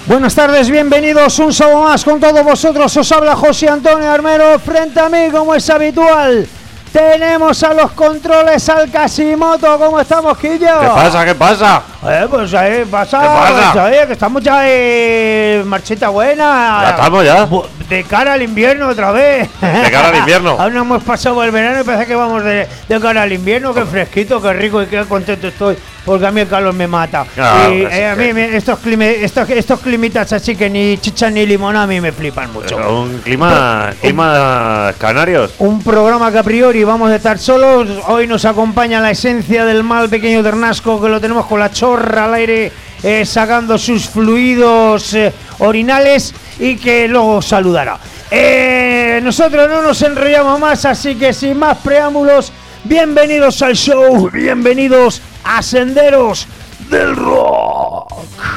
Buenas tardes, bienvenidos un sábado más con todos vosotros. Os habla José Antonio Armero. Frente a mí, como es habitual, tenemos a los controles al Casimoto. ¿Cómo estamos, Quillo? ¿Qué pasa? ¿Qué pasa? Pues ahí pasa. ¿Qué pasa? Pues, que estamos ya marchita buena. Ya estamos ya. De cara al invierno otra vez. De cara al invierno. Aún no hemos pasado el verano y parece que vamos de cara al invierno. Qué fresquito, qué rico y qué contento estoy. Porque a mí el calor me mata. Claro, y a mí estos climitas así que ni chicha ni limón a mí me flipan mucho. Un clima canarios. Un programa que a priori vamos a estar solos. Hoy nos acompaña la esencia del mal pequeño Ternasco, que lo tenemos con la chorra al aire, sacando sus fluidos orinales, y que luego saludará. Nosotros no nos enrollamos más, así que sin más preámbulos, bienvenidos al show, bienvenidos a Senderos del Rock.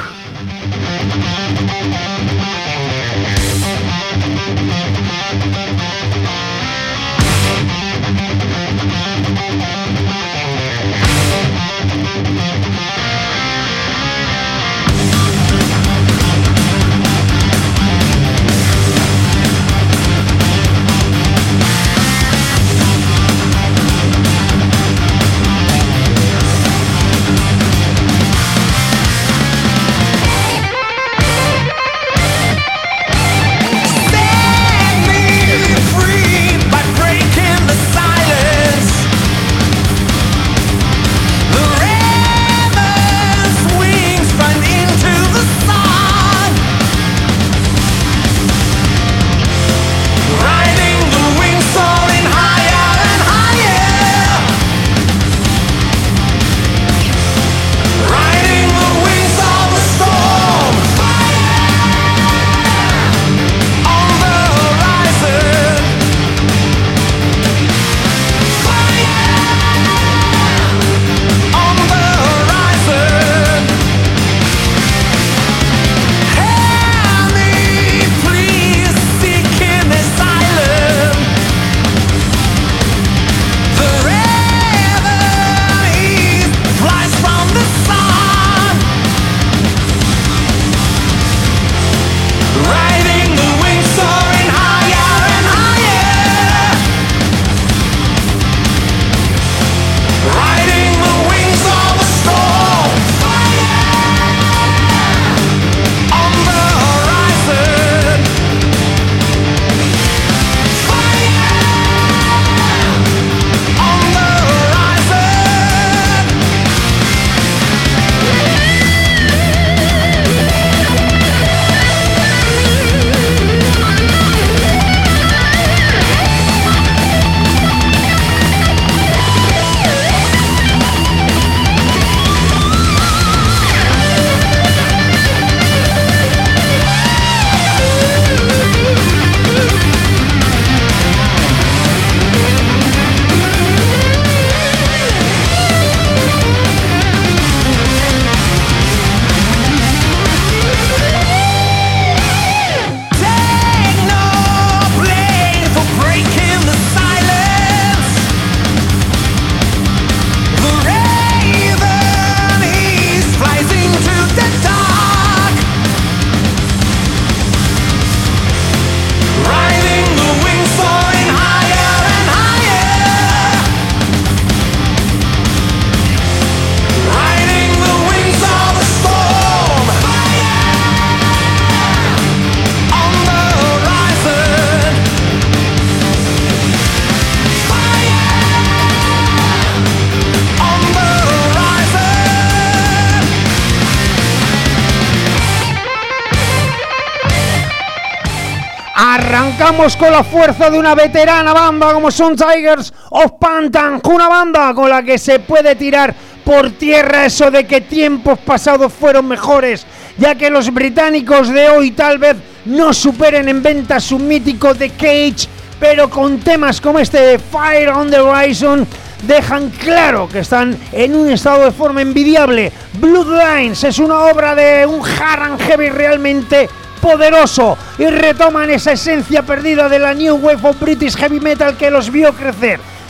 Arrancamos con la fuerza de una veterana banda como son Tigers of Pantan, una banda con la que se puede tirar por tierra eso de que tiempos pasados fueron mejores, ya que los británicos de hoy tal vez no superen en ventas su mítico The Cage, pero con temas como este de Fire on the Horizon dejan claro que están en un estado de forma envidiable. Bloodlines es una obra de un hard and heavy realmente poderoso y retoman esa esencia perdida de la New Wave of British Heavy Metal que los vio crecer.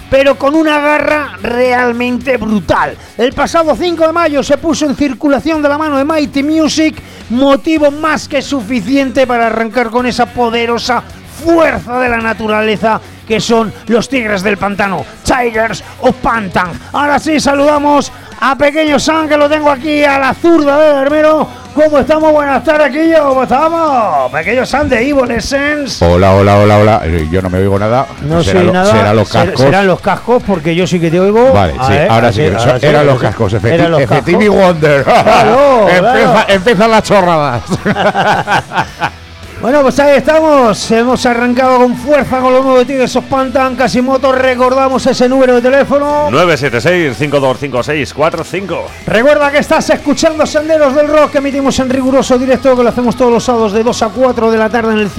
pero con una garra realmente brutal. El pasado 5 de mayo se puso en circulación de la mano de Mighty Music, motivo más que suficiente para arrancar con esa poderosa fuerza de la naturaleza que son los Tigres del Pantano, Tigers of Pantan. Ahora sí, saludamos a Pequeño San, que lo tengo aquí a la zurda de Armero. ¿Cómo estamos? Buenas tardes, Quillo. ¿Cómo estamos? Pequeño San de Evil Essence. Hola. Yo no me oigo nada. No sé nada. Serán los cascos. Serán los cascos, porque yo sí que te oigo. Vale, sí, ahora sí. Eran los cascos. Effective Wonder. Claro. Empiezan las chorradas. Bueno, pues ahí estamos. Hemos arrancado con fuerza con los nuevos Tigres of Pantan. Casimoto, recordamos ese número de teléfono: 976-525645. Recuerda que estás escuchando Senderos del Rock, que emitimos en riguroso directo, que lo hacemos todos los sábados de 2 a 4 de la tarde en el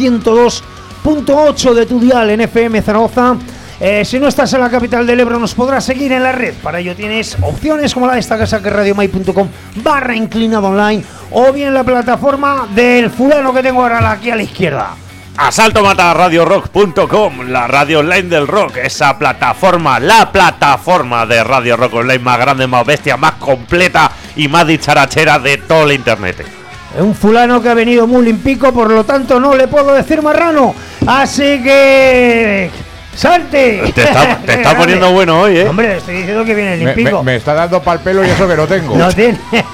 102.8 de tu dial en FM Zaragoza. Si no estás en la capital del Ebro, nos podrás seguir en la red. Para ello tienes opciones como la de esta casa, que es radiomai.com/inclinado online, o bien la plataforma del fulano que tengo ahora aquí a la izquierda. AsaltoMataRadioRock.com, la radio online del rock, esa plataforma, la plataforma de Radio Rock Online más grande, más bestia, más completa y más dicharachera de todo el internet. Un fulano que ha venido muy limpico, por lo tanto no le puedo decir marrano. Así que... ¡salte! Te está poniendo bueno hoy, ¿eh? Hombre, estoy diciendo que viene limpico. Me está dando pa'l pelo y eso que no tengo. No tiene.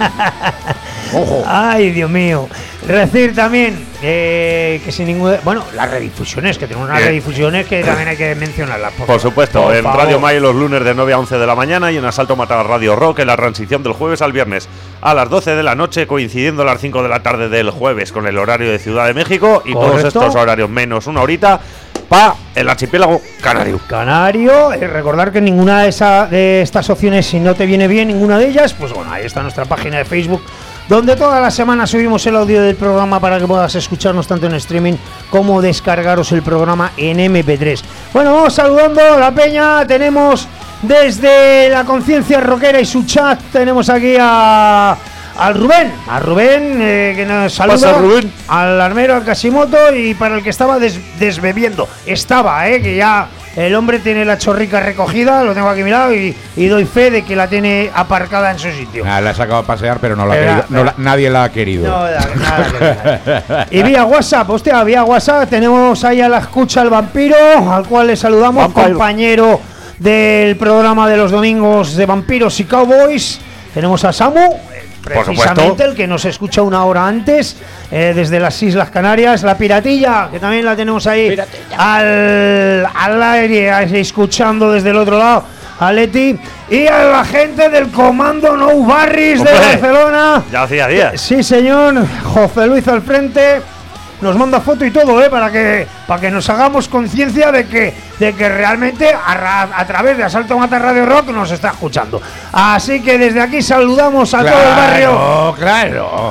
Ojo. Ay, Dios mío. Decir también que sin ningún... Bueno, las redifusiones, que tenemos unas redifusiones que también hay que mencionarlas. Por supuesto, en Radio May los lunes de 9 a 11 de la mañana y en Asalto Matar Radio Rock en la transición del jueves al viernes a las 12 de la noche, coincidiendo a las 5 de la tarde del jueves con el horario de Ciudad de México y Correcto. todos estos horarios menos una horita para el archipiélago canario. Recordar que ninguna de estas opciones, si no te viene bien ninguna de ellas, pues bueno, ahí está nuestra página de Facebook, donde toda la semana subimos el audio del programa para que puedas escucharnos tanto en streaming como descargaros el programa en MP3. Bueno, vamos saludando a la peña. Tenemos desde la Conciencia Rockera y su chat, tenemos aquí al Rubén, que nos saluda. Pasa, Rubén. Al Armero, al Casimoto, y para el que estaba desbebiendo. Que ya el hombre tiene la chorrica recogida, lo tengo aquí mirado y doy fe de que la tiene aparcada en su sitio. La he sacado a pasear, pero no la ha querido. Nadie la ha querido. No, nada. Y vía WhatsApp, vía WhatsApp tenemos ahí a la escucha al Vampiro, al cual le saludamos, Vampiro, compañero del programa de los domingos de Vampiros y Cowboys. Tenemos a Samu, precisamente el que nos escucha una hora antes, desde las Islas Canarias. La Piratilla, que también la tenemos ahí al aire, escuchando desde el otro lado, a Leti. Y a la gente del Comando No Barris de Barcelona. Ya hacía días. Sí, señor. José Luis al frente. Nos manda foto y todo, para que nos hagamos conciencia de que realmente a través de Asalto Mata Radio Rock nos está escuchando. Así que desde aquí saludamos a todo el barrio. Claro.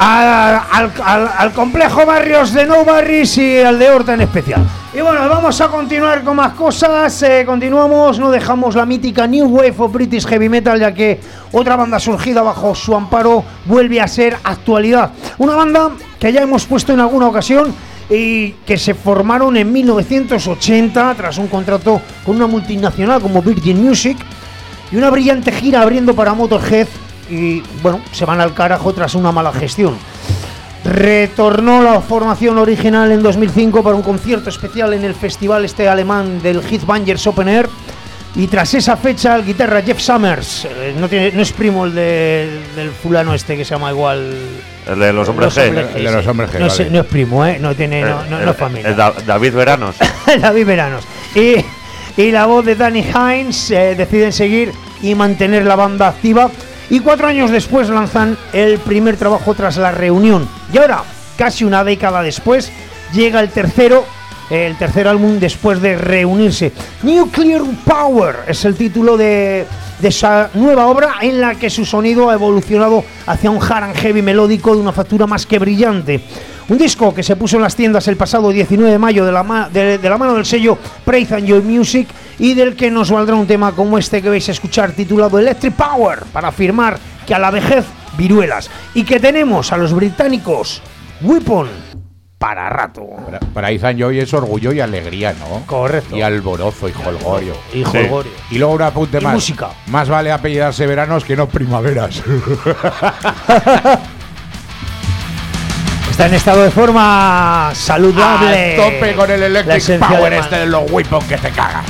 Al complejo barrios de No Barris y al de Horta en especial. Y bueno, vamos a continuar con más cosas. Continuamos, no dejamos la mítica New Wave of British Heavy Metal, ya que otra banda surgida bajo su amparo vuelve a ser actualidad. Una banda que ya hemos puesto en alguna ocasión y que se formaron en 1980 tras un contrato con una multinacional como Virgin Music y una brillante gira abriendo para Motorhead, y bueno, se van al carajo tras una mala gestión. Retornó la formación original en 2005 para un concierto especial en el festival alemán del Headbangers Open Air, y tras esa fecha el guitarra Jeff Summers, no es primo el del fulano este que se llama igual, el de los hombres G. El de los hombres G, vale. No es primo, no es familia. David Veranos. David Veranos. Y la voz de Danny Hines deciden seguir y mantener la banda activa, y 4 años después lanzan el primer trabajo tras la reunión. Y ahora, casi una década después, llega el tercer álbum después de reunirse. Nuclear Power es el título de esa nueva obra, en la que su sonido ha evolucionado hacia un hard and heavy melódico de una factura más que brillante. Un disco que se puso en las tiendas el pasado 19 de mayo de la mano del sello Praise and Joy Music, y del que nos valdrá un tema como este que vais a escuchar, titulado Electric Power, para afirmar que a la vejez viruelas, y que tenemos a los británicos Weapon para rato. Para Izan Joy es orgullo y alegría, ¿no? Correcto. Y alborozo y jolgorio. Y jolgorio. Y luego un apunte más. Música. Más vale apellidarse veranos que no primaveras. Está en estado de forma saludable. A tope con el Electric Power de los Weapon que te cagas.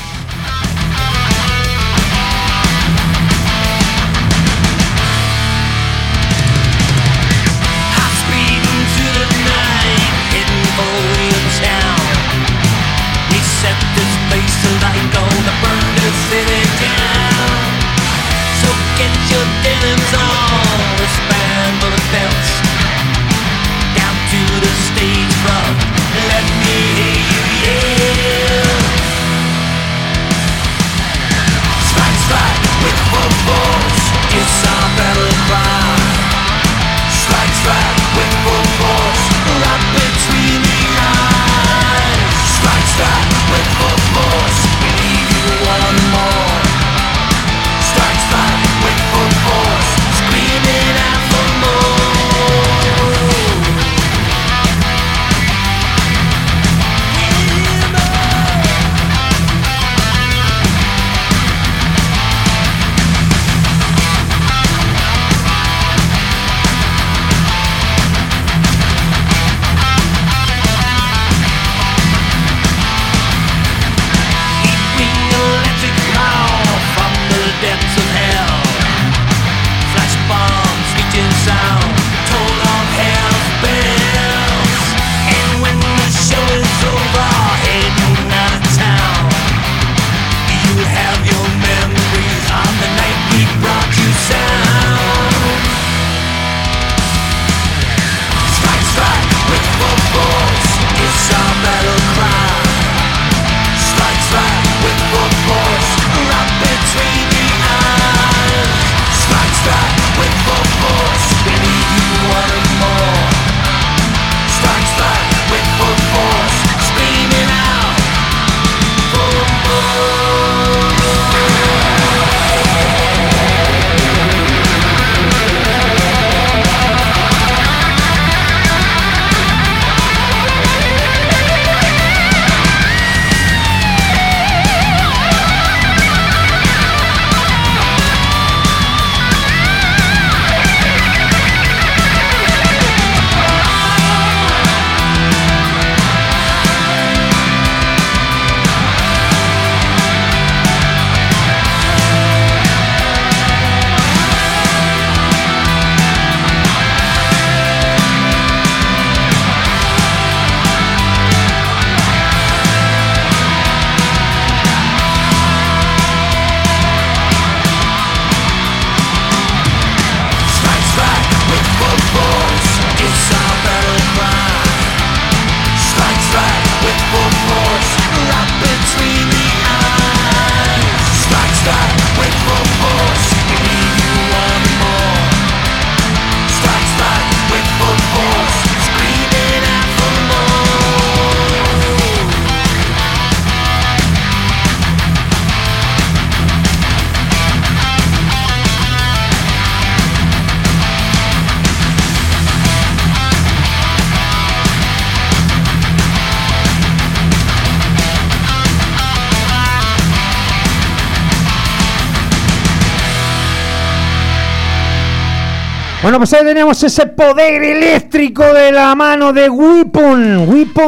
Bueno, pues ahí tenemos ese poder eléctrico de la mano de Weapon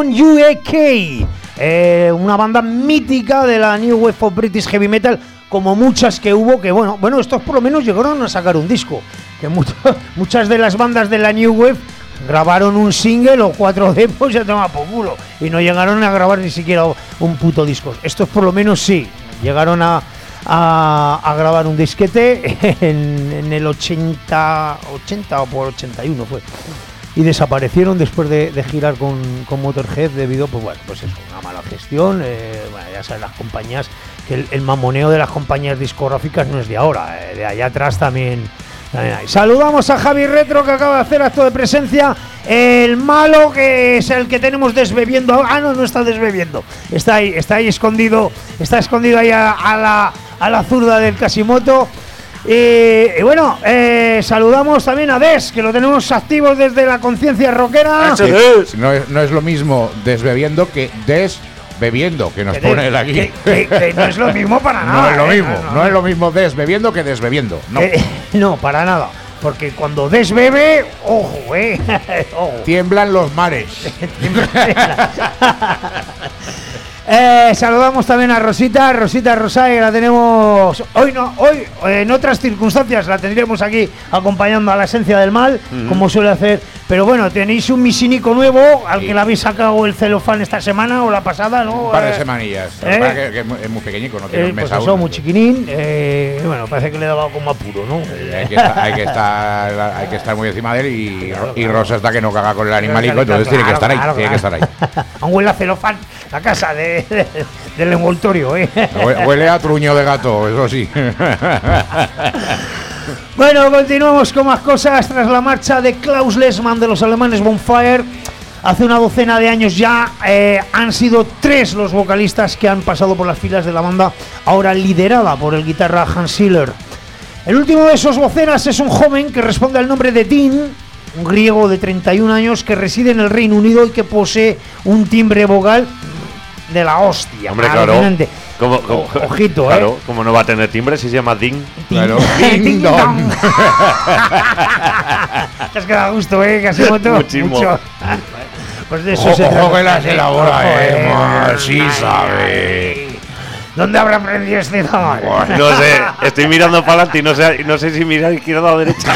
UK, una banda mítica de la New Wave of British Heavy Metal, como muchas que hubo, que bueno, estos por lo menos llegaron a sacar un disco, que muchas de las bandas de la New Wave grabaron un single o 4 demos y ya toma por culo, y no llegaron a grabar ni siquiera un puto disco. Estos por lo menos sí, llegaron a grabar un disquete en el 80 o por 81 fue, y desaparecieron después de girar con Motorhead debido, pues eso, una mala gestión. Ya sabes, las compañías, que el mamoneo de las compañías discográficas no es de ahora, de allá atrás también hay. Saludamos a Javi Retro, que acaba de hacer acto de presencia. El malo, que es el que tenemos desbebiendo. No está desbebiendo, está ahí escondido, está escondido ahí a la zurda del Casimoto. Y bueno, saludamos también a Des, que lo tenemos activos desde la conciencia rockera. No es lo mismo desbebiendo que desbebiendo, que nos pone él aquí. Que no es lo mismo para nada. No es lo mismo, no es lo mismo desbebiendo que desbebiendo. No, no, para nada. Porque cuando desbebe, ojo, ojo. Tiemblan los mares. Saludamos también a Rosita Rosay, que la tenemos hoy en otras circunstancias la tendríamos aquí acompañando a la esencia del mal, como suele hacer, pero bueno, tenéis un misinico nuevo al que le habéis sacado el celofán esta semana o la pasada, ¿no? Un par de semanillas, que es muy pequeñico, no tiene mesa pues eso, muy chiquinín, bueno, parece que le daba como apuro, ¿no? Hay que estar muy encima de él y Rosa está que no caga con el animalico, entonces tiene que estar ahí, tiene que estar ahí. Aún huele a celofán la casa del envoltorio, Huele a truño de gato, eso sí. Bueno, continuamos con más cosas. Tras la marcha de Klaus Lessmann de los alemanes Bonfire, hace una docena de años ya, han sido 3 los vocalistas que han pasado por las filas de la banda, ahora liderada por el guitarra Hans Ziller. El último de esos voceras es un joven que responde al nombre de Dean, un griego de 31 años que reside en el Reino Unido y que posee un timbre vocal de la hostia. Hombre, claro. Ojito, claro, como no va a tener timbre si se llama Ding. Claro. Ding dong. Es que da gusto, casi mucho. Pues de eso ojo que las elabora, sí sabe. ¿Dónde habrá aprendido este don? No sé, estoy mirando para adelante y no sé si mirar izquierda o derecha.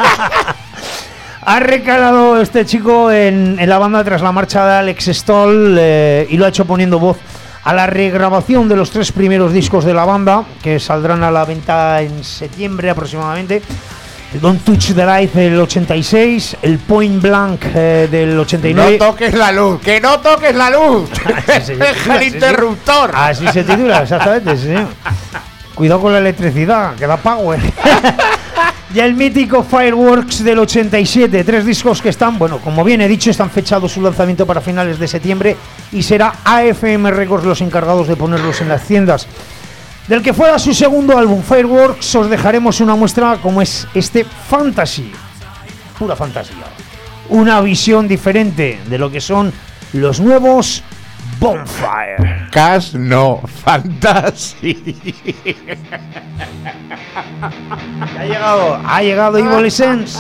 Ha recalado este chico en la banda tras la marcha de Alex Stoll y lo ha hecho poniendo voz a la regrabación de los 3 primeros discos de la banda, que saldrán a la venta en septiembre aproximadamente. El Don't Touch the Light del 86, el Point Blank del 89. No toques la luz, que no toques la luz. Deja el interruptor. Así se titula, exactamente, sí. Cuidado con la electricidad, que da power. Y el mítico Fireworks del 87, 3 discos que están, bueno, como bien he dicho, están fechados su lanzamiento para finales de septiembre y será AFM Records los encargados de ponerlos en las tiendas. Del que fuera su segundo álbum, Fireworks, os dejaremos una muestra como es este Fantasy. Pura fantasía. Una visión diferente de lo que son los nuevos Bonfire. Cash no Fantasy. Ha llegado Evil Essence.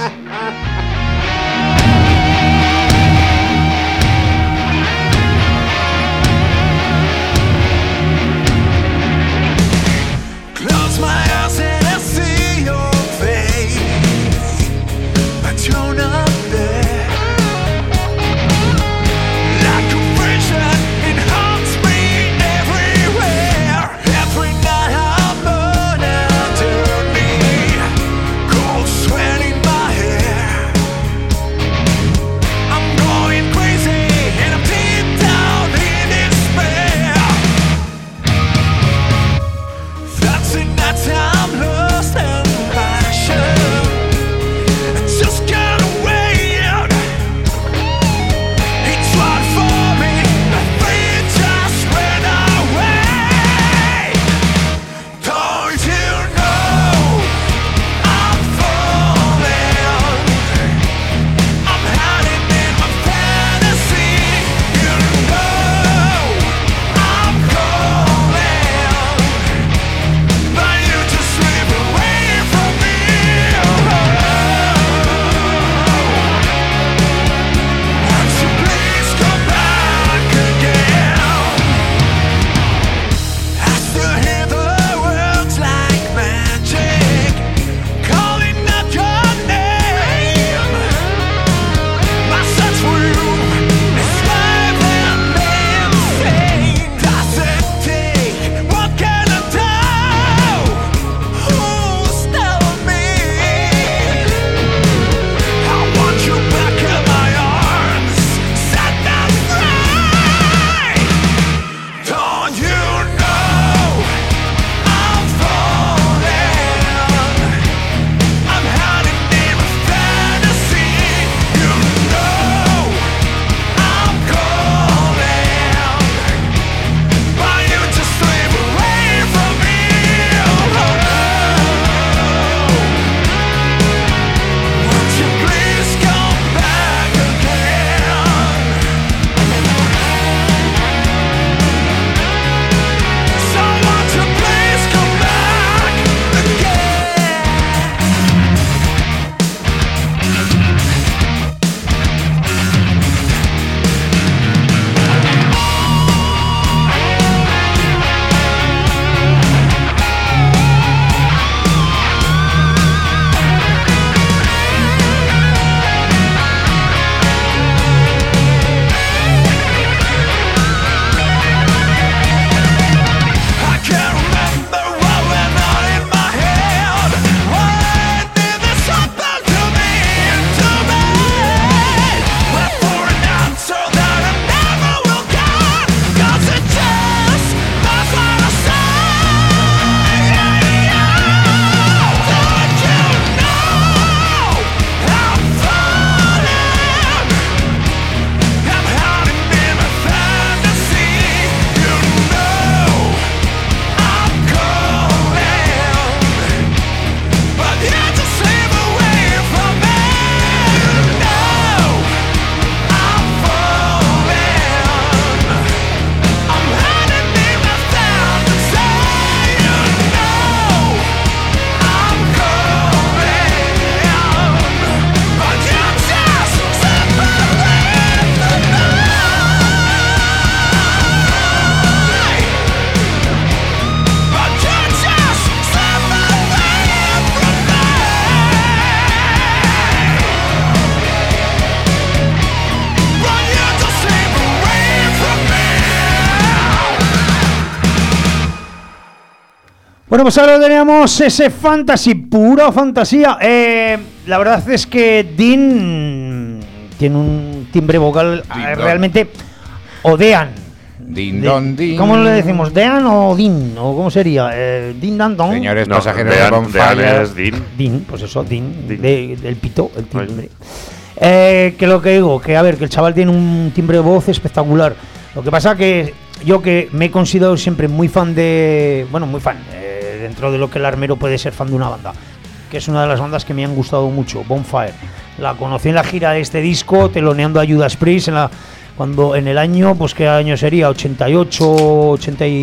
Bueno, pues ahora tenemos ese fantasy, pura fantasía. La verdad es que Dean tiene un timbre vocal realmente... O Dean. Din don din. ¿Cómo le decimos? ¿Dean o Dean? ¿O cómo sería? Din dan don. Señores No, pasajeros de Bonfire. es Dean. Dean, pues eso, Dean. Dean. Del pito, el timbre. Que lo que digo, que a ver, que el chaval tiene un timbre de voz espectacular. Lo que pasa que yo que me he considerado siempre muy fan de... Bueno, muy fan. Dentro de lo que el armero puede ser fan de una banda. Que es una de las bandas que me han gustado mucho, Bonfire. La conocí en la gira de este disco, teloneando a Judas Priest cuando en el año, pues qué año sería, 88,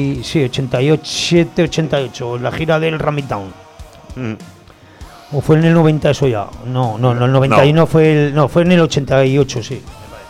87, 88, en la gira del Ram It Down. ¿O fue en el 90 eso ya? No, el 91 fue en el 88, sí.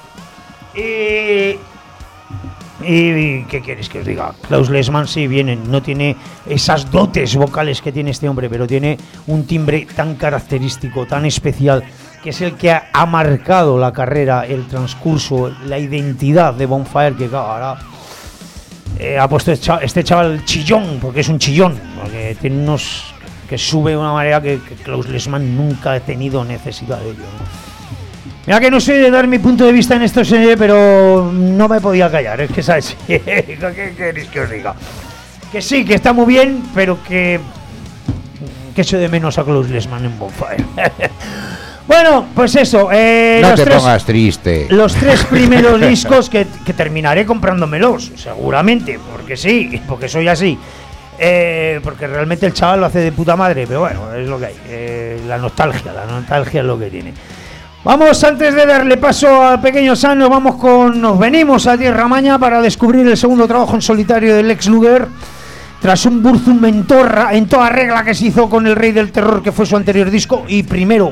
¿Y qué quieres que os diga? Klaus Lessmann sí viene, no tiene esas dotes vocales que tiene este hombre, pero tiene un timbre tan característico, tan especial, que es el que ha marcado la carrera, el transcurso, la identidad de Bonfire, que ahora ha puesto este chaval chillón, porque es un chillón, porque tiene unos que sube de una manera que Klaus Lessmann nunca ha tenido necesidad de ello, ¿no? Mira que no soy de dar mi punto de vista en esto, pero no me podía callar, es que sabes, ¿qué queréis que os diga? Que sí, que está muy bien, pero que echo de menos a Klaus Lessmann en Bonfire. Bueno, pues eso. No te pongas triste. Los 3 primeros discos que terminaré comprándomelos, seguramente, porque sí, porque soy así. Porque realmente el chaval lo hace de puta madre, pero bueno, es lo que hay. La nostalgia es lo que tiene. Vamos, antes de darle paso al pequeño Sam, nos venimos a Tierra Maña para descubrir el segundo trabajo en solitario del Lex Luger. Tras un Burzum en toda regla que se hizo con El Rey del Terror, que fue su anterior disco, y primero,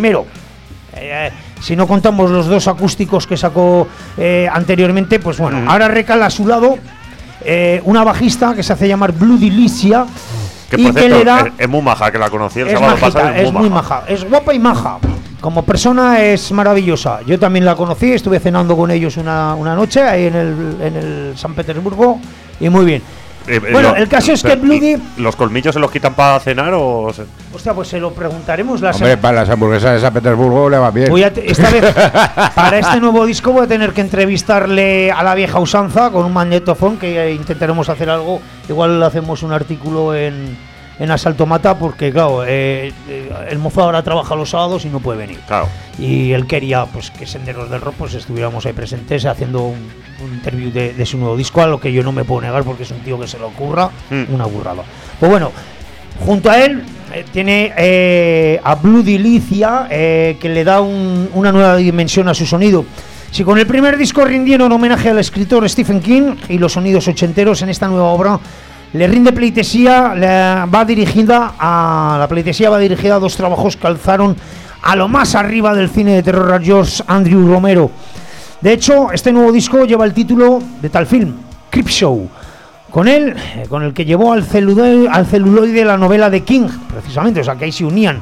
si no contamos los 2 acústicos que sacó anteriormente, pues bueno, ahora recala a su lado una bajista que se hace llamar Bloody Licia, que y por que cierto, le da... es muy maja, que la conocí el es sábado majita, pasado. es muy maja, es guapa y maja. Como persona es maravillosa. Yo también la conocí, estuve cenando con ellos una noche ahí en el San Petersburgo, y muy bien. Bueno, el caso es que Bloody... ¿Los colmillos se los quitan para cenar o...? Hostia, pues se lo preguntaremos la Hombre, para las hamburguesas de San Petersburgo le va bien. Esta vez, para este nuevo disco, voy a tener que entrevistarle a la vieja usanza con un magnetofón, que intentaremos hacer algo. Igual hacemos un artículo en Asalto Mata, porque claro, el mozo ahora trabaja los sábados y no puede venir. Claro. Y él quería pues que Senderos del Rock pues estuviéramos ahí presentes haciendo un interview de su nuevo disco, a lo que yo no me puedo negar porque es un tío que se le ocurra una burrada. Pues bueno, junto a él tiene a Bloody Licia, que le da una nueva dimensión a su sonido. Si con el primer disco rindieron homenaje al escritor Stephen King y los sonidos ochenteros, en esta nueva obra le rinde pleitesía, va dirigida a 2 trabajos que alzaron a lo más arriba del cine de terror a George Andrew Romero. De hecho, este nuevo disco lleva el título de tal film, Creepshow, con el que llevó al celuloide la novela de King, precisamente, o sea que ahí se unían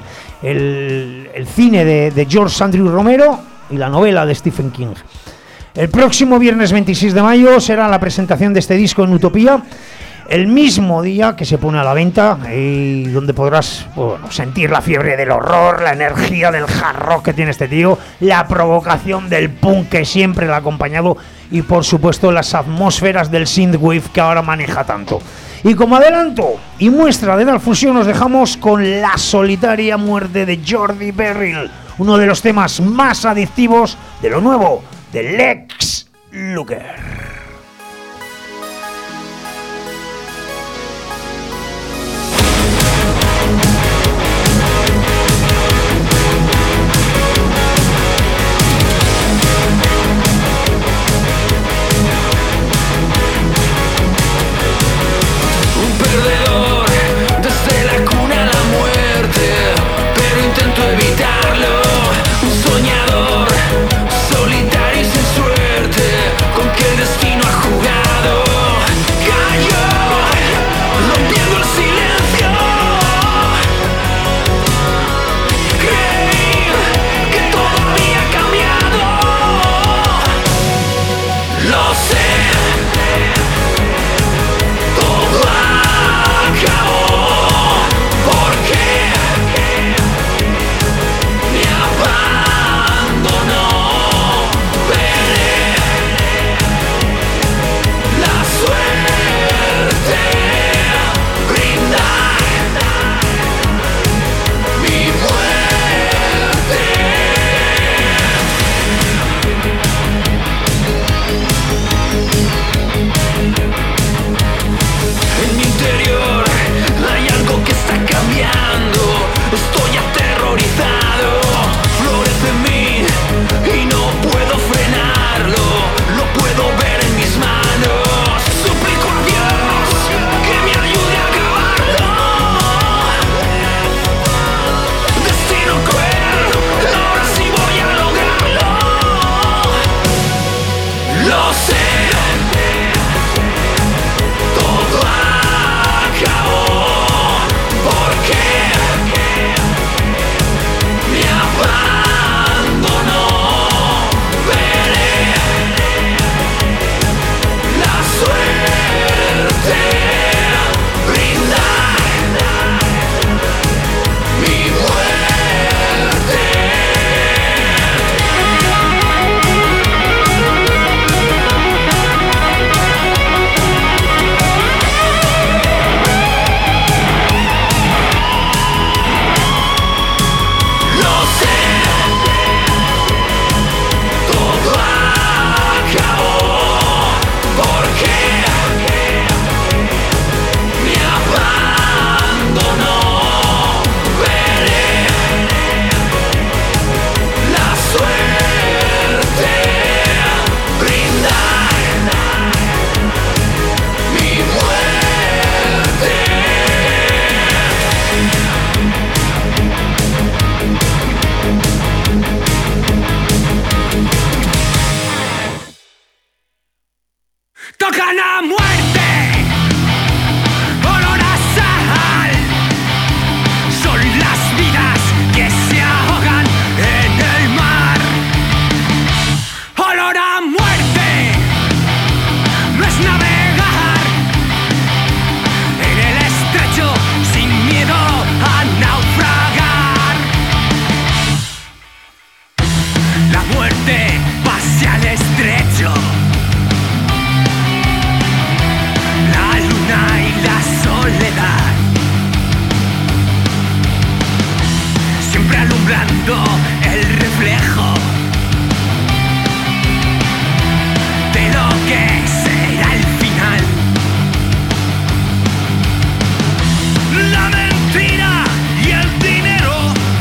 el cine de George Andrew Romero y la novela de Stephen King. El próximo viernes 26 de mayo será la presentación de este disco en Utopía, el mismo día que se pone a la venta, y donde podrás sentir la fiebre del horror, la energía del hard rock que tiene este tío, la provocación del punk que siempre le ha acompañado, y por supuesto las atmósferas del synthwave que ahora maneja tanto. Y como adelanto y muestra de tal fusión, nos dejamos con La solitaria muerte de Jordi Beryl, uno de los temas más adictivos de lo nuevo de Lex Luger. Evitarlo, un soñador solitario y sin suerte, con que buscando el reflejo de lo que será el final. La mentira y el dinero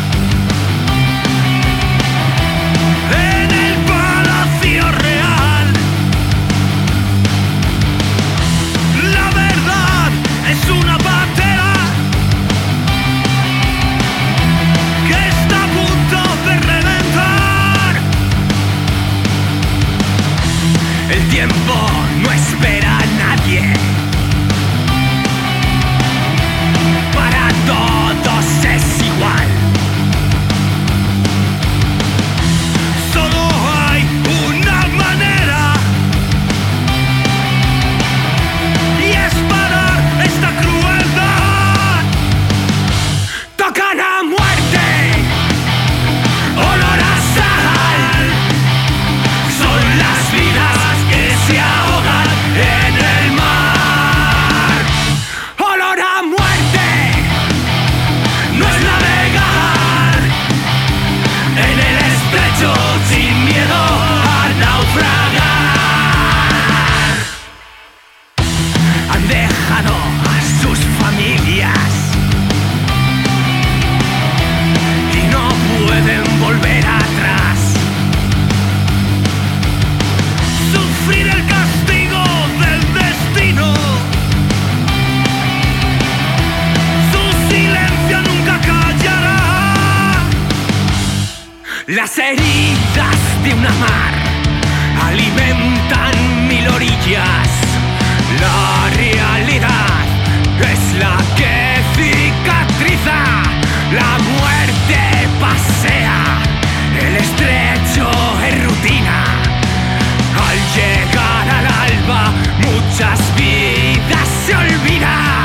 en el palacio real. La verdad es una pantera que está a punto de reventar. El tiempo no espera a nadie. Para todos es igual. Solo hay una manera, y es parar esta crueldad. Tocan a muerte, olor a sal. Son las vidas que se ahogan en el mar. Olor a muerte, no es navegar en el estrecho sin miedo a naufragar. Han dejado a sus familias y no pueden volver atrás. Sufrir el castigo del destino. Su silencio nunca callará. Las heridas de una mar alimentan 1000 orillas. La realidad es la que cicatriza. La muerte pasea, el estrecho es rutina. Al llegar al alba, muchas vidas se olvidan.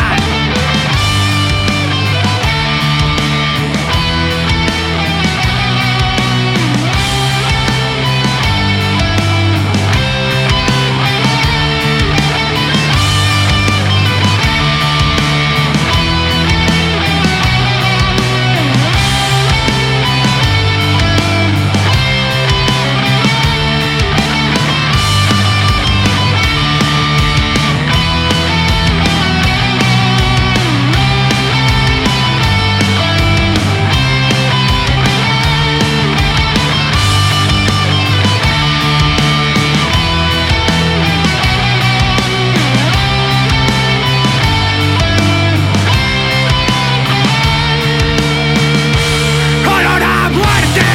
Olor a muerte,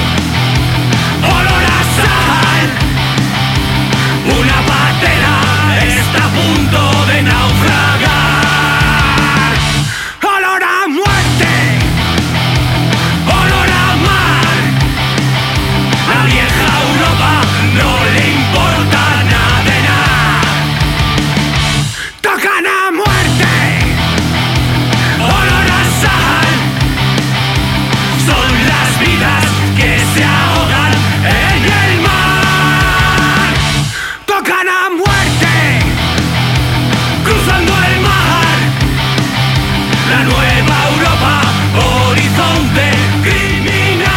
olor a sal. Una patera está a punto de naufragar. Olor a muerte, olor a mar. La vieja Europa no le importa nada de nada. Tocan a muerte, olor a sal. Son las vidas que se ahogan en el mar. Tocan a muerte, cruzando el mar. La nueva Europa, horizonte criminal.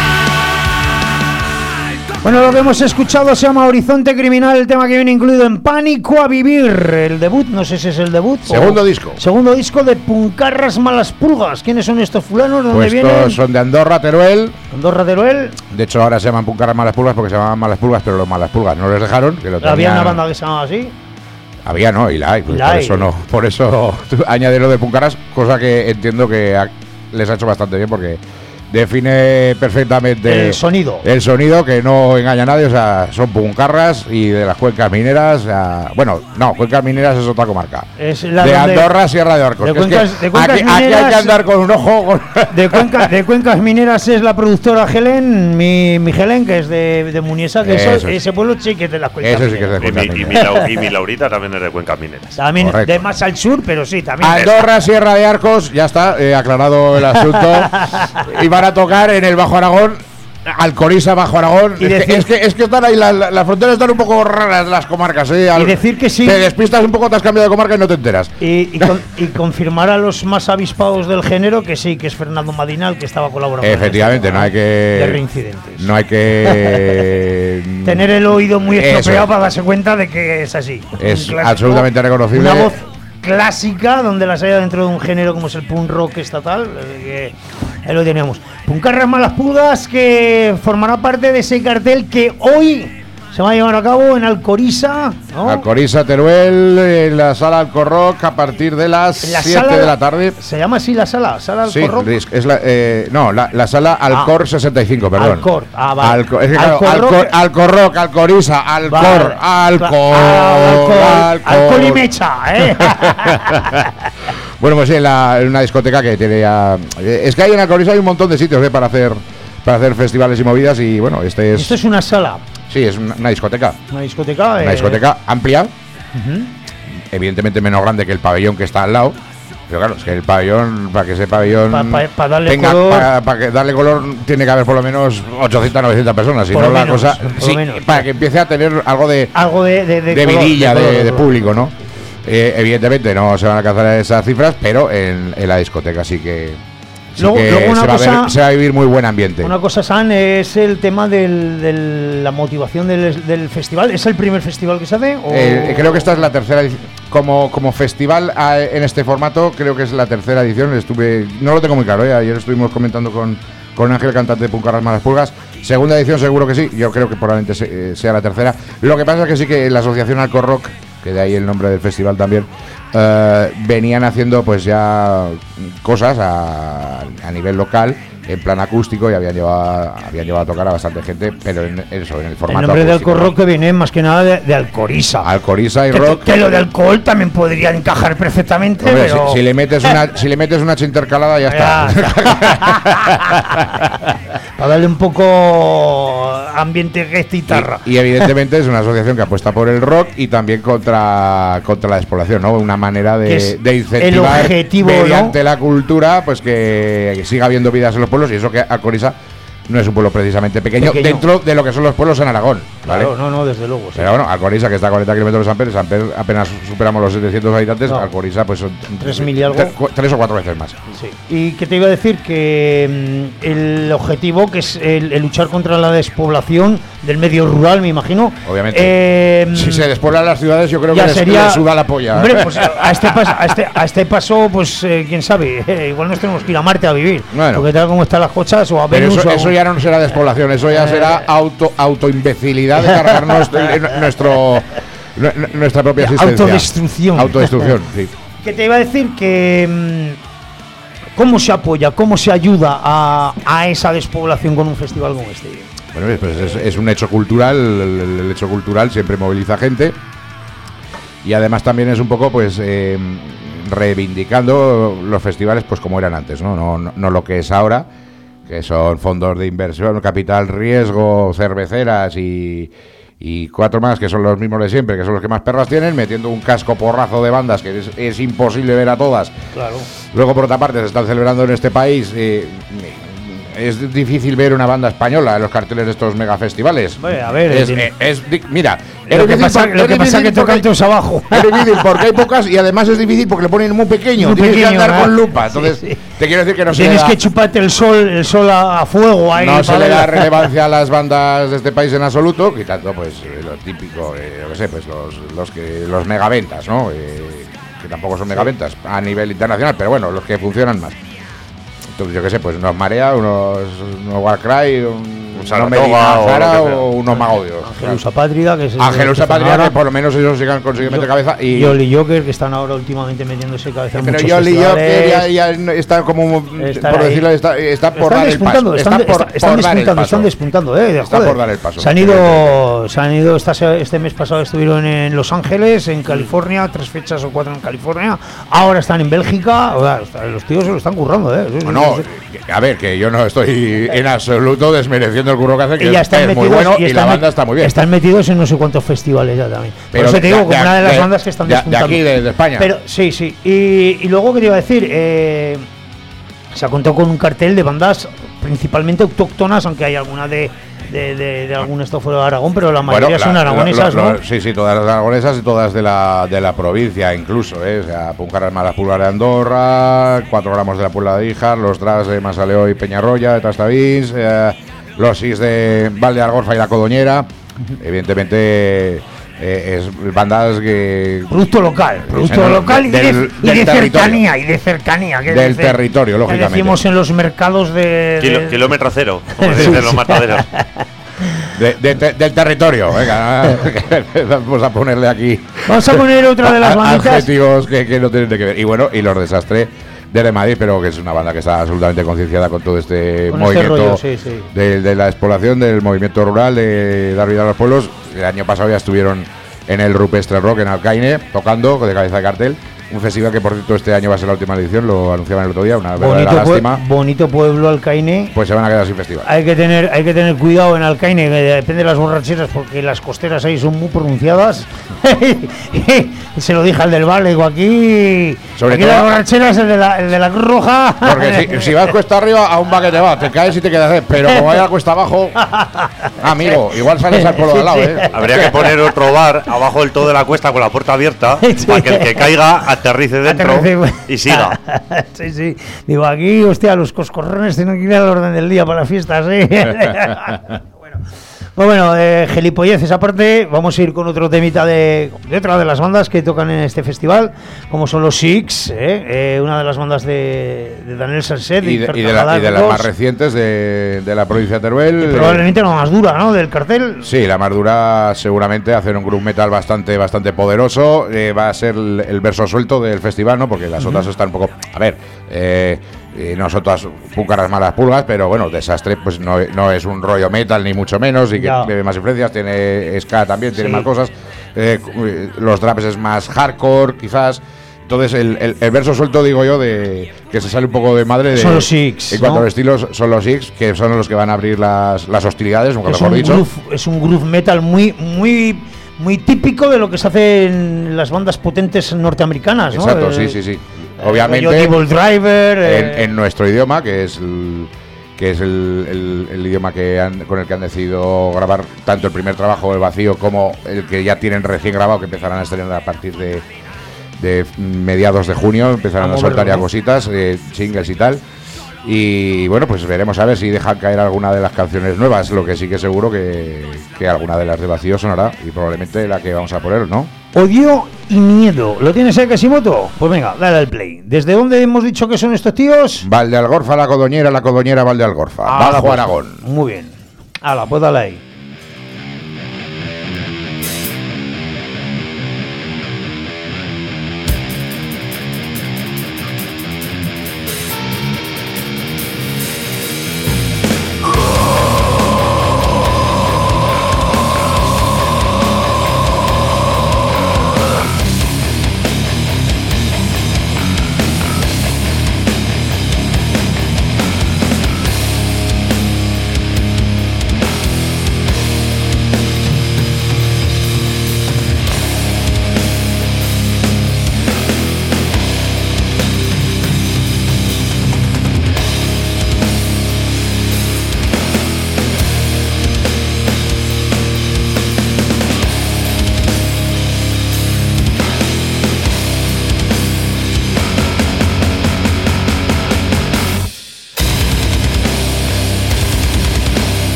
Bueno, lo que hemos escuchado se llama Horizonte Criminal, el tema que viene incluido en Pánico a Vivir, el debut, no sé si es el debut. Segundo disco. Segundo disco de Puncarras Malas Pulgas. ¿Quiénes son estos fulanos? ¿De dónde Pues vienen? estos son de Andorra, Teruel. Andorra, Teruel. De hecho, ahora se llaman Puncarras Malas Pulgas porque se llamaban Malas Pulgas, pero los Malas Pulgas no les dejaron. Que lo Había tenían- una banda que se llamaba así. Había, ¿no? Y la hay. Pues La por hay. eso no. Por eso añade lo de Puncarras, cosa que entiendo que les ha hecho bastante bien porque define perfectamente El sonido. el sonido, que no engaña a nadie. O sea, son puncarras y de las cuencas mineras. O sea, bueno, no, cuencas mineras es otra comarca. Es la De donde- Andorra, Sierra de Arcos. de Que es que cuencas- de cuencas aquí hay mineras- que andar con un ojo. De Cuencas Mineras es la productora Helen, mi Helen, que es de Muniesa, que Eso sí. ese pueblo sí que es de las Cuencas Eso sí que es de Mineras. Cuencas Y mineras. mi Laurita también es de Cuencas Mineras. También Correcto. de más al sur, pero sí, también. Andorra, Sierra de Arcos, ya está, aclarado el asunto. Y van a tocar en el Bajo Aragón Alcoriza, Bajo Aragón. Y Es que están ahí, las fronteras están un poco raras, las comarcas. Y decir que sí. Te despistas un poco, te has cambiado de comarca y no te enteras. Y confirmar a los más avispados del género que sí, que es Fernando Madinal, que estaba colaborando. Efectivamente, en no hay que. de reincidentes. No hay que. Tener el oído muy estropeado para darse cuenta de que es así. Es Un clásico, absolutamente reconocible. Una voz clásica donde las haya dentro de un género como es el punk rock estatal, que ahí lo tenemos. Puncarras Malaspudas, que formará parte de ese cartel que hoy se va a llevar a cabo en Alcoriza, ¿no? Alcoriza, Teruel, en la sala Alcorroc a partir de las 7 de la tarde. ¿Se llama así la sala Alcorroc? Sí, es la sala Alcor 65, perdón. Alcor, vale. Es que claro, Alcorroc, Alcoriza, Alcor, Alcohol y mecha, ¿eh? Bueno, pues en una discoteca que tiene ya. Es que hay en Alcoriza hay un montón de sitios para hacer festivales y movidas y bueno, Esto es una sala. Sí, es una discoteca. Una discoteca. Una discoteca amplia. Evidentemente menos grande que el pabellón que está al lado. Pero claro, es que el pabellón, para que ese pabellón para darle color, para que darle color, tiene que haber por lo menos 800, 900 personas. Si no, la cosa. Sí, para que empiece a tener algo de vidilla, de público, ¿no? Evidentemente no se van a alcanzar esas cifras, pero en la discoteca sí que. Luego se va a vivir muy buen ambiente. Una cosa, San, es el tema de la motivación del festival. ¿Es el primer festival que se hace? Creo que esta es la tercera edición. Como festival en este formato, creo que es la tercera edición. No lo tengo muy claro. Ayer estuvimos comentando con Ángel, cantante de Puncarras Malaspulgas. Segunda edición seguro que sí. Yo creo que probablemente sea la tercera. Lo que pasa es que sí que la asociación Alcorroc, que de ahí el nombre del festival también, venían haciendo pues ya cosas a nivel local en plan acústico y habían llevado a tocar a bastante gente, pero en el formato. El nombre de Alcorroc que viene más que nada de Alcoriza. Alcoriza y rock. Que lo de alcohol también podría encajar perfectamente. Hombre, pero si le metes una intercalada ya está. Para darle un poco ambiente guitarra. Y evidentemente es una asociación que apuesta por el rock y también contra la despoblación, ¿no? Una manera de incentivar el objetivo, mediante, ¿no?, la cultura, pues que siga habiendo vidas en los pueblos, y eso que Alcoriza no es un pueblo precisamente pequeño dentro de lo que son los pueblos en Aragón, ¿vale? Claro, no, desde luego. Sí. Pero bueno, Alcoriza, que está a 40 kilómetros de San Pedro apenas superamos los 700 habitantes, Alcoriza pues son 3.000 y algo. 3 o 4 veces más. Sí. Y que te iba a decir que el objetivo, que es el luchar contra la despoblación del medio rural, me imagino. Obviamente. Si se despoblan las ciudades, yo creo que les suda la polla. Hombre, pues a este paso, pues quién sabe, igual nos tenemos que ir a Marte a vivir. Bueno, porque tal como están las cosas, o a Venus. Eso ya no será despoblación, eso ya será autoimbecilidad de cargarnos nuestra propia existencia. Autodestrucción, sí. Que te iba a decir que cómo se apoya, cómo se ayuda a esa despoblación con un festival como este. Bueno, pues es un hecho cultural, el hecho cultural siempre moviliza gente, y además también es un poco pues reivindicando los festivales pues como eran antes, no lo que es ahora, que son fondos de inversión, capital riesgo, cerveceras y 4 más que son los mismos de siempre, que son los que más perras tienen, metiendo un casco porrazo de bandas que es imposible ver a todas. Claro. Luego, por otra parte, se están celebrando en este país. Es difícil ver una banda española en los carteles de estos megafestivales. A ver, mira, lo que pasa es que tocan todos abajo. Es difícil porque hay pocas, y además es difícil porque le ponen muy pequeño. Tienes que andar con lupa. Entonces, sí. Te quiero decir que no se tienes que chuparte el sol a fuego ahí. No se le da relevancia a las bandas de este país en absoluto, quitando pues lo típico, yo qué sé, pues los megaventas, ¿no? Que tampoco son megaventas a nivel internacional, pero bueno, los que funcionan más. Entonces, yo qué sé, pues unos Marea, unos Warcry, Saratoga o unos Magodio. Angelus Apátrida, que es Angelus Apátrida, que por lo menos ellos sigan consiguiendo meter cabeza. Y Jolly Joker, que están ahora últimamente metiéndose cabeza en muchos Jolly festivales. Joker ya está como, por decirlo, está por dar el paso. Están despuntando, Está por dar el paso. Se han ido este mes pasado estuvieron en Los Ángeles, en California, 3 fechas o 4 en California. Ahora están en Bélgica. Los tíos se lo están currando, No, a ver, que yo no estoy en absoluto desmereciendo el curro que hacen, que es muy bueno y la banda está muy bien. Están metidos en no sé cuántos festivales ya también. Pero eso te digo, como una de las bandas que están despuntando. De aquí, de España. Pero sí. Y luego, ¿qué te iba a decir? Se ha contado con un cartel de bandas principalmente autóctonas, aunque hay alguna de algún estado fuera de Aragón, pero la mayoría son aragonesas, ¿no? Sí, todas las aragonesas y todas de la provincia, incluso, O sea, Puncarras más las pulgas de Andorra, 4 gramos de la Puebla de Ijar, los Drags de Masaleo y Peñarroya, de Trastavís, los SIS de Valdealgorfa y La Codoñera, evidentemente. Es bandas que producto local y de cercanía que del territorio, lógicamente. Que decimos en los mercados de kilómetro cero, como dicen los mataderos. Del territorio, venga, vamos a ponerle aquí. Vamos a poner otra de las banditas. Adjetivos que no tienen que ver. Y bueno, y los Desastre de Madrid, pero que es una banda que está absolutamente concienciada con todo este movimiento de la exploración, del movimiento rural, de dar vida a los pueblos. El año pasado ya estuvieron en el Rupestre Rock en Alcaine, tocando de cabeza de cartel. Un festival que, por cierto, este año va a ser la última edición, lo anunciaban el otro día, una verdadera lástima. Bonito pueblo Alcaine. Pues se van a quedar sin festival. Hay que tener cuidado en Alcaine, que depende de las borracheras, porque las costeras ahí son muy pronunciadas. Se lo dije al del bar, le digo, aquí las borracheras, el de la Cruz Roja. Porque si vas cuesta arriba, aún va que te va, te caes y te quedas, pero como vaya cuesta abajo, amigo, igual sales al pueblo de al lado, Habría que poner otro bar abajo del todo de la cuesta con la puerta abierta, para que el que caiga aterrice dentro y siga. Sí. Digo, aquí, hostia, los coscorrones tienen que ir al orden del día para las fiestas, Bueno, gelipolleces aparte, vamos a ir con otro temita de otra de las bandas que tocan en este festival, como son los Six, una de las bandas de Daniel Sanset y de las más recientes de la provincia de Teruel. Y probablemente la más dura, ¿no?, del cartel. Sí, la más dura seguramente, hacer un groove metal bastante poderoso. Va a ser el verso suelto del festival, ¿no?, porque las otras están un poco... A ver, nosotras Puncarras malas pulgas, pero bueno, Desastre pues no es un rollo metal ni mucho menos, y que tiene más influencias, tiene ska también, tiene más cosas, los Draps es más hardcore quizás. Entonces el verso suelto, digo yo, de que se sale un poco de madre son los Six, en cuanto a los estilos, son los Six, que son los que van a abrir las hostilidades, nunca mejor dicho. Es un groove metal muy típico de lo que se hace en las bandas potentes norteamericanas, ¿no? Exacto, sí. Obviamente Devil Driver, en nuestro idioma, que es el idioma con el que han decidido grabar tanto el primer trabajo, El Vacío, como el que ya tienen recién grabado, que empezarán a estrenar a partir de mediados de junio, empezarán a soltar ya cositas, singles y tal. Y bueno, pues veremos a ver si dejan caer alguna de las canciones nuevas. Lo que sí que seguro que alguna de las de Vacío sonará, y probablemente la que vamos a poner, ¿no? Odio y miedo. ¿Lo tienes ahí, Casimoto? Pues venga, dale al play. ¿Desde dónde hemos dicho que son estos tíos? Valdealgorfa, La Codoñera, Valdealgorfa, Bajo pues, Aragón. Muy bien. Hala, pues dale ahí.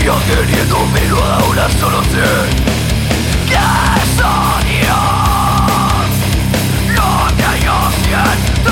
Yo teniéndomelo ahora solo sé que es odio lo que yo siento.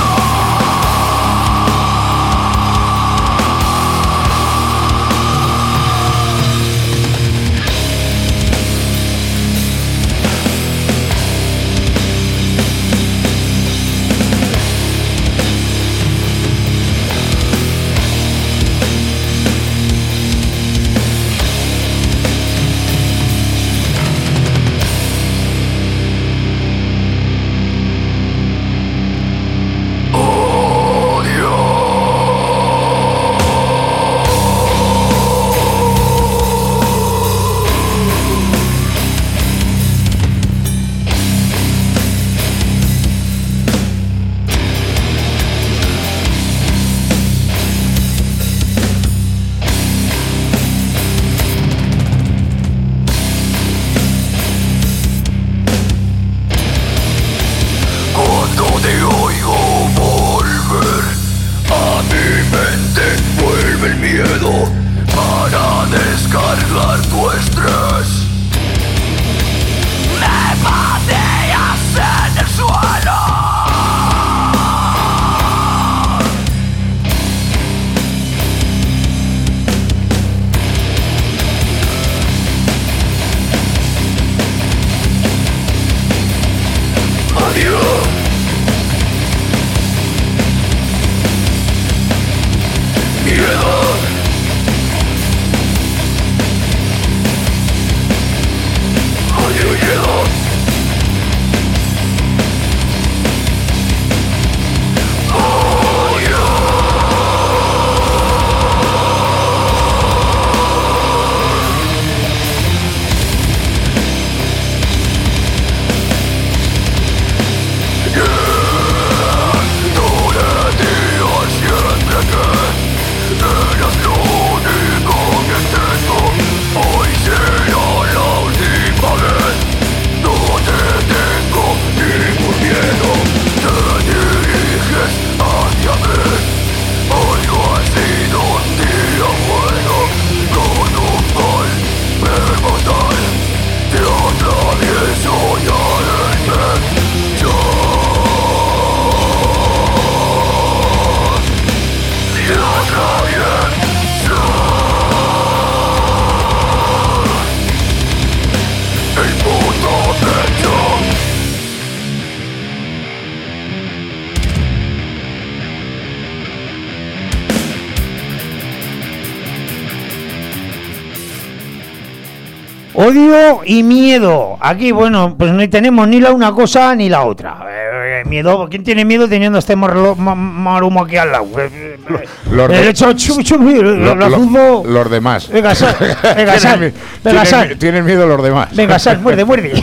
Odio y miedo. Aquí, bueno, pues no tenemos ni la una cosa ni la otra. Miedo. ¿Quién tiene miedo teniendo este marumo aquí al lado? Los demás. Venga, Sal. Venga, Sal. Tienen miedo los demás. Venga, Sal, muerde.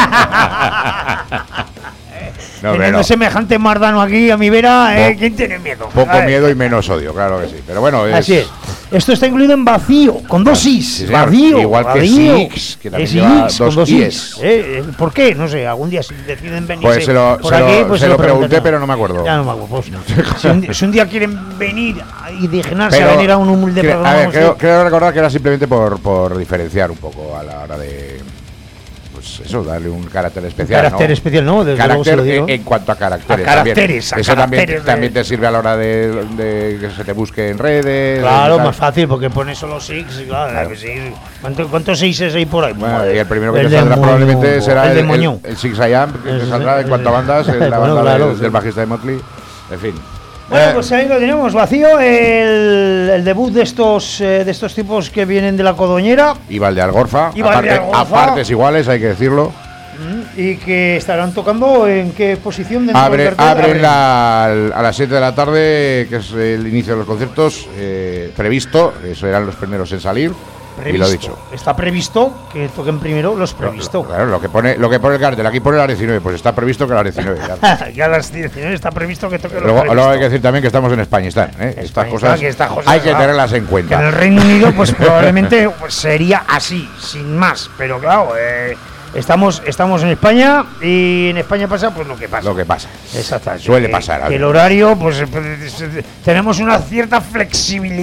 No, teniendo semejante mardano aquí a mi vera, ¿quién tiene miedo? Poco miedo y menos odio, claro que sí. Pero bueno, así es. Esto está incluido en vacío, con dos is. Sí, vacío. Igual vacío. que Six, que también lleva dos is. ¿Por qué? No sé, algún día si deciden venir pues se lo pregunté, pero no me acuerdo. Ya no me acuerdo. Pues, si un día quieren venir y dignarse a venir a un humilde programa. A ver, creo recordar que era simplemente por diferenciar un poco a la hora de... Eso, darle un carácter especial. Especial, ¿no? Desde carácter luego se lo digo. En cuanto a caracteres. Eso también te sirve a la hora de que se te busque en redes. Claro, más fácil, porque pones solo Six. Claro. ¿Cuántos Sixes hay por ahí? Bueno, y el primero que te saldrá probablemente será el Six I Am, que te saldrá en cuanto a bandas, la banda del bajista de Motley. En fin. Bueno, pues ahí lo tenemos, vacío, el debut de estos tipos que vienen de la Codoñera. Y Valdealgorfa, a partes iguales, hay que decirlo. Y que estarán tocando en qué posición dentro del cartel. Abren a las 7 de la tarde, que es el inicio de los conciertos, previsto, eso eran los primeros en salir. Previsto. Y lo he dicho. Está previsto que toquen primero los previsto. Claro, lo que pone el cartel, aquí pone las 19, pues está previsto que a las 19. Ya a las 19 está previsto que toquen los previsto. Luego hay que decir también que estamos en España, Estas cosas hay que tenerlas en cuenta. Que en el Reino Unido, pues probablemente sería así, sin más. Pero claro, estamos en España y en España pasa pues lo que pasa. Exactamente. Suele pasar. Que el horario, pues tenemos una cierta flexibilidad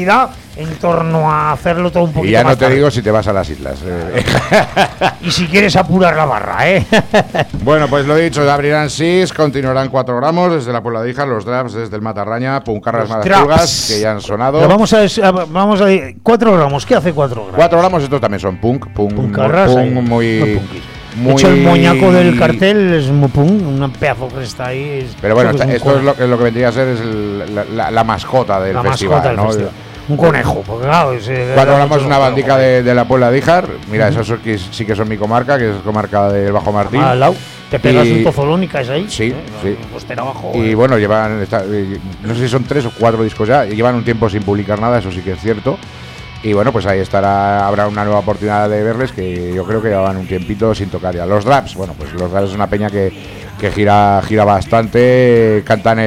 en torno a hacerlo todo un poquito Y ya no más te tarde. digo si te vas a las islas. Y si quieres apurar la barra, Bueno, pues lo dicho, abrirán 6, continuarán 4 gramos desde la Puebla de Hijas, los Draps desde el Matarraña, Puncarras Los Malas Draps. Pulgas, que ya han sonado. Pero vamos a 4 gramos. ¿Qué hace 4 gramos? 4 gramos, estos también son Puncarras, punk ahí, muy... punkis. De hecho, el moñaco del cartel es muy punk, un pedazo que está ahí. Pero bueno, creo que esto es lo que vendría a ser es la mascota del la festival, mascota del ¿no? festival. Un conejo, porque claro, 4 gramos, una bandica de la Puebla de Híjar. Mira, esos sí que son mi comarca, que es comarca del Bajo Martín. Al lado, te pegas Y- un tozolón y caes ahí. Sí, sí. Costera abajo. Y bueno, llevan, no sé si son 3 o 4 discos ya, y llevan un tiempo sin publicar nada, eso sí que es cierto. Y bueno, pues ahí habrá una nueva oportunidad de verles, que yo creo que llevan un tiempito sin tocar ya. Los Draps, bueno, pues los Draps es una peña que gira bastante, cantan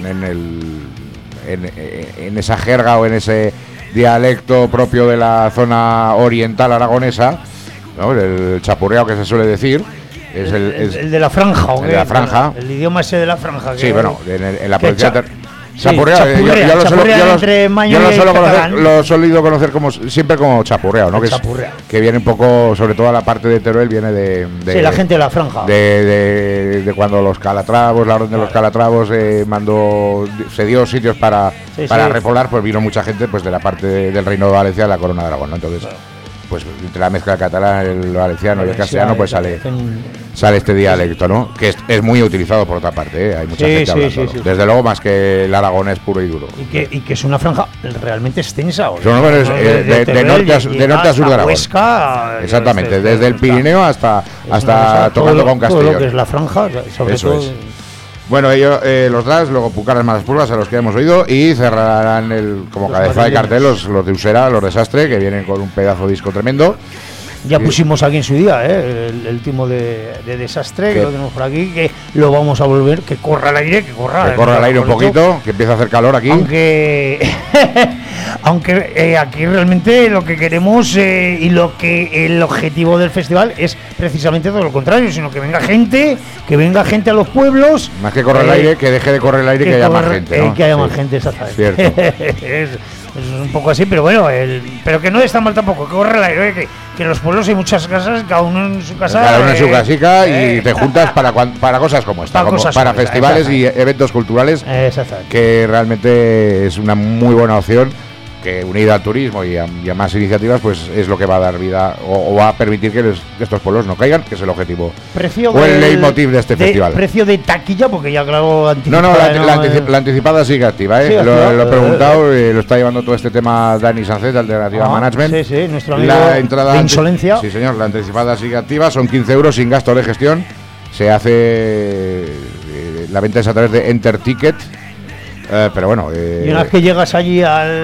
en esa jerga o en ese dialecto propio de la zona oriental aragonesa, ¿no? El chapurreado que se suele decir. Es el de la franja, ¿o el qué? de la franja. El idioma ese de la franja. Sí, que- bueno, en la que provincia. sí, Chapurreado, chapurrea entre maño y catalán. lo he solido conocer siempre como chapurreado, ¿no? El Que, chapurreado. que viene un poco, sobre todo la parte de Teruel, viene de Sí, la gente de la franja. de cuando los Calatravos, la orden de los Calatravos se dio sitios para Sí. repoblar, pues vino mucha gente pues de la parte del Reino de Valencia, de la Corona de Aragón, ¿no? Entonces, pues entre la mezcla catalán, el valenciano y el castellano, pues sale este dialecto, ¿no? Que es muy utilizado por otra parte, ¿eh? Hay mucha Sí, gente sí, hablando. sí. Desde luego más que el aragonés puro y duro. Y que es una franja realmente extensa. O Son números, de Teruel norte a llega sur de hasta Aragón. Huesca, Exactamente, desde el Pirineo hasta tocando con Todo lo que Castellón. es la franja, sobre Eso todo. es. Bueno, ellos, los Drags, luego Puncarras Malas Pulgas, a los que hemos oído, y cerrarán como Los cabeza de madrileños. cartel los de Usera, los Desastre, que vienen con un pedazo de disco tremendo. Ya pusimos aquí en su día, el timo de Desastre, Que- que lo tenemos por aquí, que lo vamos a volver, que corra al aire, que corra. Que corra al aire un poquito, que empieza a hacer calor aquí. Aunque aquí realmente lo que queremos y el objetivo del festival es precisamente todo lo contrario, sino que venga gente a los pueblos. Más que correr al aire, que deje de correr el aire y que haya más gente, ¿no? Que haya Sí. más gente, exactamente. Cierto. es un poco así, pero bueno, pero que no está mal tampoco, que corre el aire, que en los pueblos hay muchas casas, cada uno en su casa. Cada uno en su casica y te juntas para cosas como esta, Para cosas para como esta, festivales y eventos culturales, Exactamente. que realmente es una muy buena opción, que unida al turismo y a más iniciativas, pues es lo que va a dar vida o va a permitir que estos pueblos no caigan, que es el objetivo. Precio O el del- leitmotiv de este festival. Precio de taquilla, porque ya claro, No, anticipada, la anticipada sigue activa, ¿eh? Sí, Lo activa. he preguntado, lo está llevando todo este tema Dani Sánchez, Alternativa Ah, Management. sí, sí, nuestro amigo La entrada de Insolencia. Sí, señor, la anticipada sigue activa, son 15 euros sin gasto de gestión. Se hace la venta es a través de Enter Ticket, pero bueno. Y una vez que llegas allí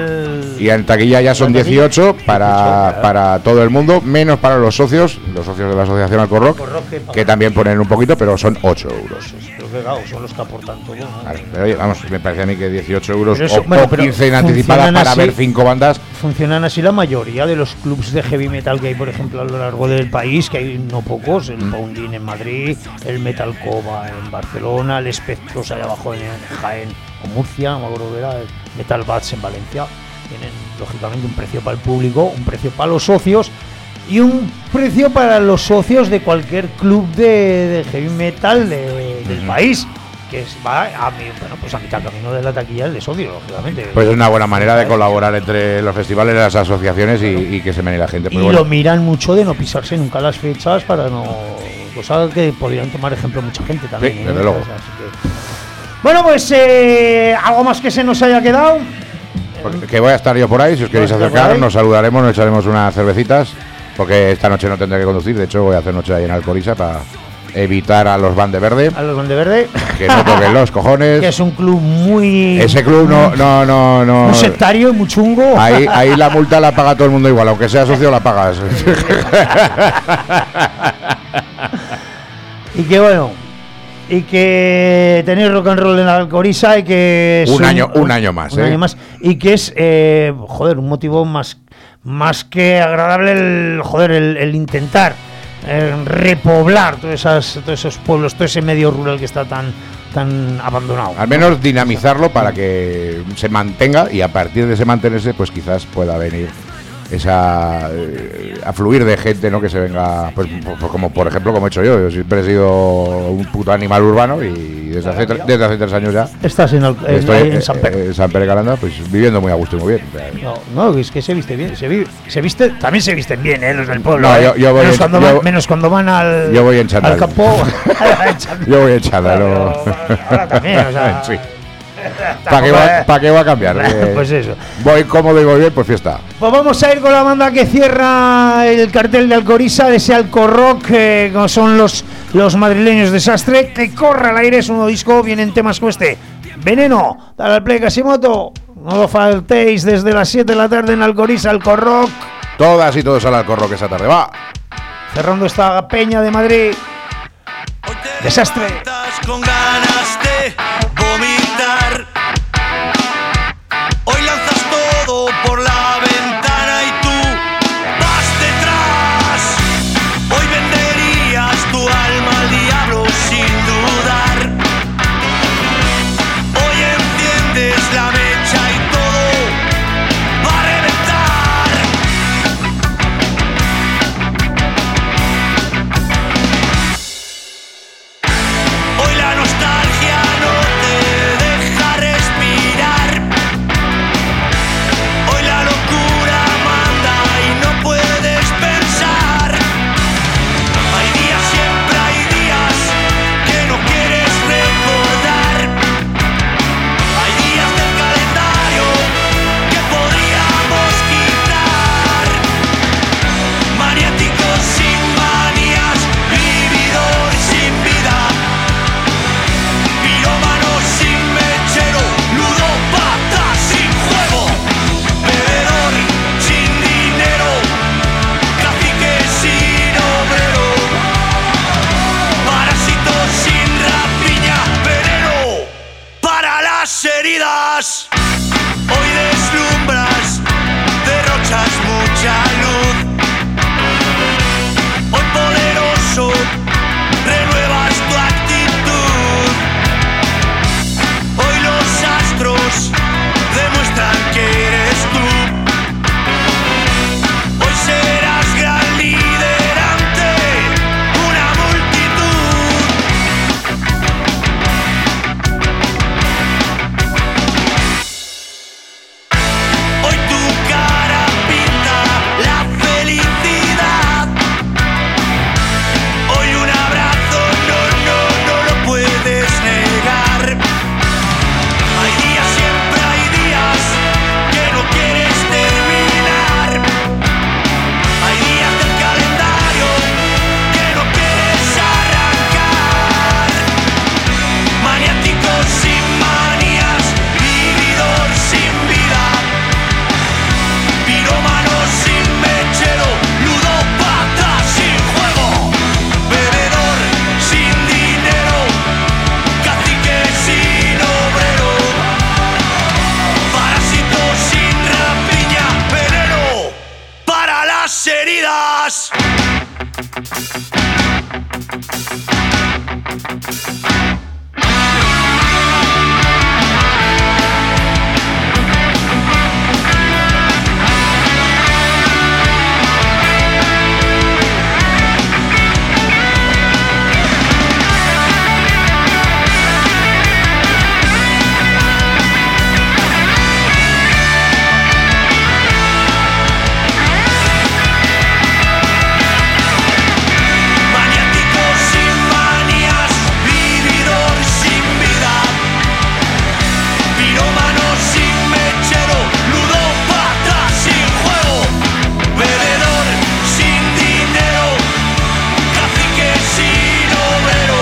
Y en taquilla ya son ¿La taquilla? 18 para todo el mundo, menos para los socios de la Asociación Alcorroc, que también ponen un poquito, pero son 8 euros. Pero que claro, son los que aportan todo, ¿no? Vale, pero oye, vamos, me parece a mí que 18 euros Pero eso, o, bueno, o pero 15 en anticipada funcionan para así. ver 5 bandas. Funcionan así la mayoría de los clubs de heavy metal que hay, por ejemplo, a lo largo del país, que hay no pocos, el Pounding en Madrid, el Metal Cova en Barcelona, el Espectros allá abajo en Jaén o Murcia, no me acuerdo que era, el Metal Bats en Valencia. Tienen, lógicamente, un precio para el público, un precio para los socios y un precio para los socios de cualquier club de heavy metal del país, que va a mitad camino de la taquilla el de socio, lógicamente. Pues es una buena manera de colaborar entre los festivales, las asociaciones y que se mene la gente. Y Pues bueno, lo miran mucho de no pisarse nunca las fechas para no. Cosa que podrían tomar ejemplo mucha gente también. Sí, desde luego. Así que- Bueno, pues algo más que se nos haya quedado. porque que voy a estar yo por ahí, si os queréis Vas a estar por acercar, ahí. nos saludaremos, nos echaremos unas cervecitas, porque esta noche no tendré que conducir, de hecho voy a hacer noche ahí en Alcoriza para evitar a los Van de Verde, A los de Verde, que no toquen los cojones. que es un club muy. Ese club no. Muy sectario y muy chungo. Ahí la multa la paga todo el mundo igual, aunque sea socio la pagas. Y que bueno. Y que tenéis rock and roll en la Alcoriza y que es Un año más, un año más, y que es un motivo más que agradable el intentar repoblar todos esos pueblos, todo ese medio rural que está tan tan abandonado. Al menos dinamizarlo para que se mantenga y a partir de ese mantenerse, pues quizás pueda venir esa afluir de gente, ¿no? Que se venga, pues como por ejemplo como he hecho yo. Yo siempre he sido un puto animal urbano y desde hace 3 años ya Estás estoy en San Pedro. San Pedro de Calanda, pues viviendo muy a gusto y muy bien. No, es que se viste bien, se viste, también se visten bien, los del pueblo. No, yo voy menos cuando van al, yo voy en chándal. al campo. Yo voy en chándal, no. Ahora también, o sea, sí. ¿Para qué va a cambiar? Pues eso. Voy cómodo y voy bien, pues fiesta. Pues vamos a ir con la banda que cierra el cartel de Alcoriza, de ese Alcorrock, como son los madrileños Desastre. Que corra al aire, es un nuevo disco, vienen temas como este. Veneno, dale al play Casimoto. No lo faltéis desde las 7 de la tarde en Alcoriza, Alcorrock. Todas y todos al Alcorrock esa tarde, va. Cerrando esta peña de Madrid. Desastre. Con ganas de vomitar. Hoy lanzas todo por la ventana y tú vas detrás. Hoy venderías tu alma al diablo sin dudar. Hoy enciendes la mecha y todo va a reventar. Hoy la nostalgia no te deja respirar. Hoy la locura manda y no puedes pensar. Hay días, siempre hay días que no quieres recordar. Hay días del calendario que podríamos quitar. Maniático sin manías, vividor sin vida. Pirómano sin mechero, ludópata sin juego, bebedor sin dinero, cacique sin obrero, parásito sin rapiña, veneno para las heridas. Hoy deslumbras, derrochas mucha luz. Hoy poderoso, renuevas tu actitud. Hoy los astros demuestran que eres tú. Hoy serás gran líder ante una multitud. Hoy tu cara pinta la felicidad. Hoy un abrazo no lo puedes negar. Hay días, siempre hay días que no quieres terminar. Hay días del calendario que no quieres arrancar. Maniático sin manías, vividor sin vida. Pirómano sin mechero, ludópata sin juego, bebedor sin dinero, cacique sin obrero, parásito sin rapiña, veneno para las heridas. Maniático sin manías, vividor sin vida. Pirómano sin mechero, ludópata sin juego, bebedor sin dinero, cacique sin obrero,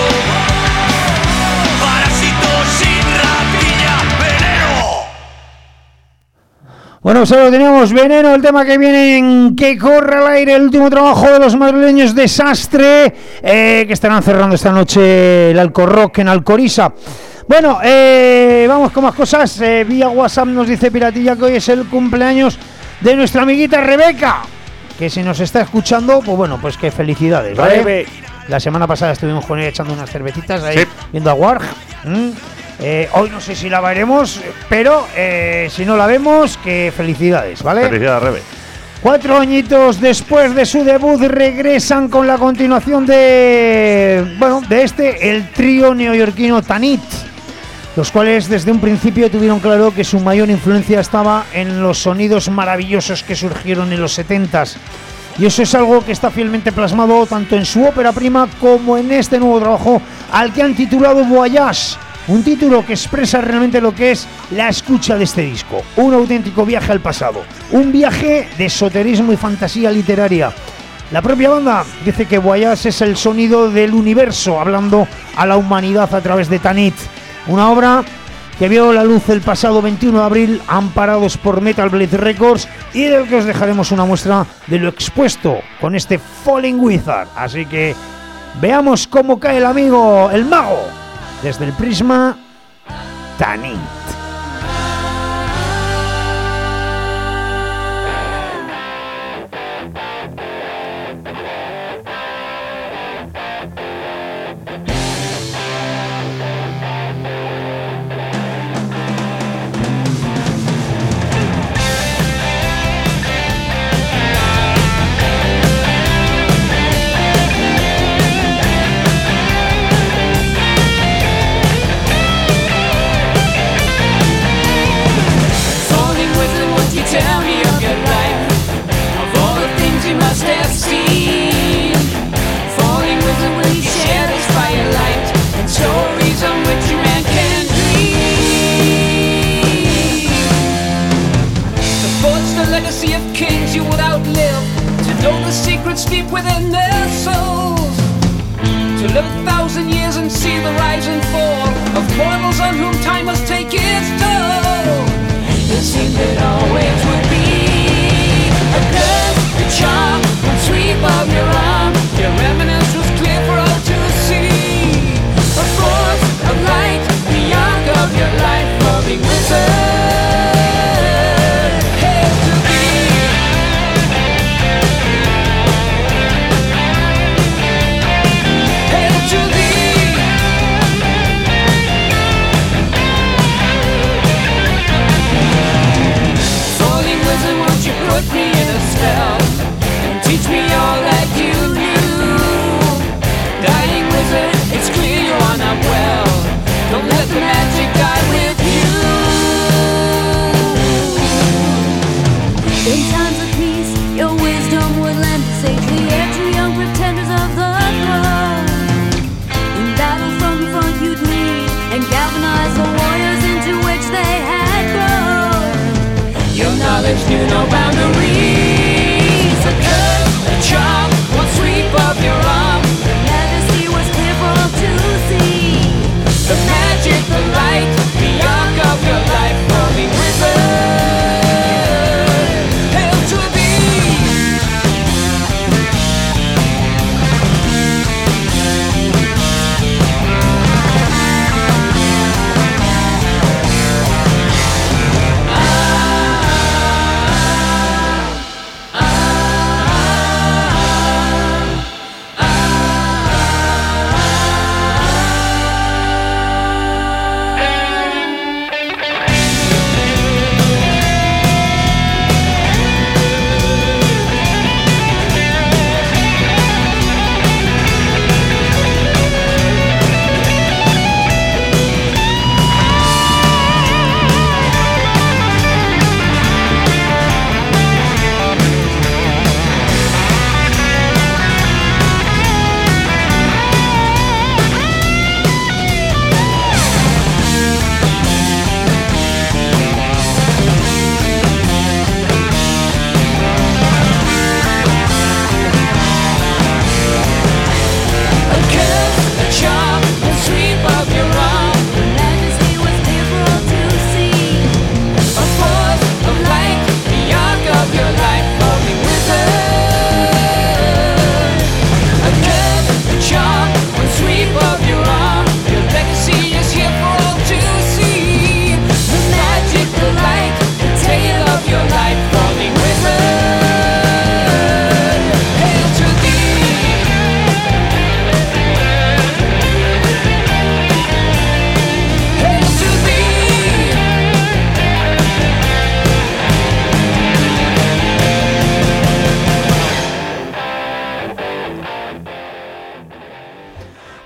parásito sin rapiña, veneno. Bueno, solo teníamos Veneno, el tema que viene en Que corra al aire, el último trabajo de los madrileños Desastre, que estarán cerrando esta noche el Alcorrock en Alcoriza. Bueno, vamos con más cosas. Vía WhatsApp nos dice Piratilla que hoy es el cumpleaños de nuestra amiguita Rebeca, que si nos está escuchando, pues bueno, pues que felicidades, ¿vale? Rebe. La semana pasada estuvimos con ella echando unas cervecitas ahí, Sí. viendo a Warg. Hoy no sé si la veremos, pero si no la vemos, que felicidades, ¿vale? Felicidades, Rebe. 4 añitos después de su debut regresan con la continuación de el trío neoyorquino Tanit, los cuales desde un principio tuvieron claro que su mayor influencia estaba en los sonidos maravillosos que surgieron en los 70s. Y eso es algo que está fielmente plasmado tanto en su ópera prima como en este nuevo trabajo al que han titulado Voyage. Un título que expresa realmente lo que es la escucha de este disco. Un auténtico viaje al pasado. Un viaje de esoterismo y fantasía literaria. La propia banda dice que Voyage es el sonido del universo, hablando a la humanidad a través de Tanit. Una obra que vio la luz el pasado 21 de abril, amparados por Metal Blade Records, y del que os dejaremos una muestra de lo expuesto con este Falling Wizard. Así que veamos cómo cae el amigo, el mago, desde el prisma Tanit.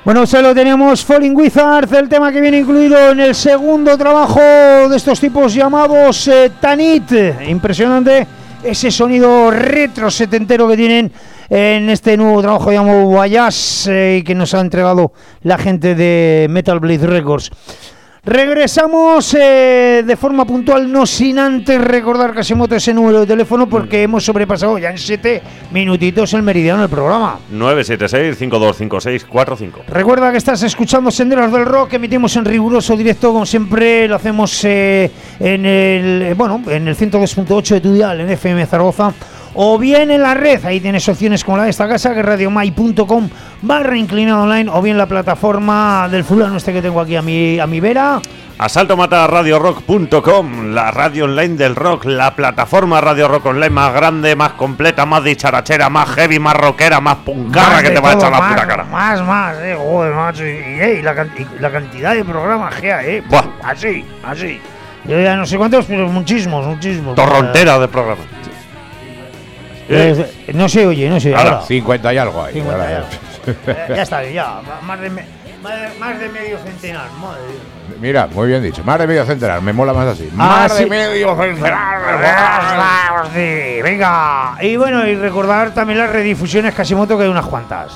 Bueno, se lo tenemos Falling Wizards, el tema que viene incluido en el segundo trabajo de estos tipos llamados Tanit. Impresionante ese sonido retro setentero que tienen en este nuevo trabajo llamado Voyage que nos ha entregado la gente de Metal Blade Records. Regresamos de forma puntual, no sin antes recordar Casimoto ese número de teléfono porque hemos sobrepasado ya en 7 minutitos el meridiano del programa. 976-525645. Recuerda que estás escuchando Senderos del Rock, que emitimos en riguroso directo, como siempre lo hacemos en el 102.8 de tu dial, en FM Zaragoza, o bien en la red. Ahí tienes opciones como la de esta casa, que es radiomai.com/inclinado online, o bien la plataforma del fulano este que tengo aquí a mi vera. Asaltomatarradiorock.com, la radio online del rock, la plataforma Radio Rock Online más grande, más completa, más dicharachera, más heavy, más rockera, más puncarra que te va a echar la puta cara. Más, joder, macho, y la cantidad de programas que hay, Buah. así. Yo ya no sé cuántos, pero muchísimos. Torrontera de programas. No se oye. Ahora, 50 y algo ahí. 50 y algo. Ya está bien, ya. Más de medio centenar, madre de Dios. Mira, muy bien dicho. Más de medio centenar, me mola más así. Más de medio centenar. Sí, venga. Y bueno, y recordar también las redifusiones Casimoto, que hay unas cuantas.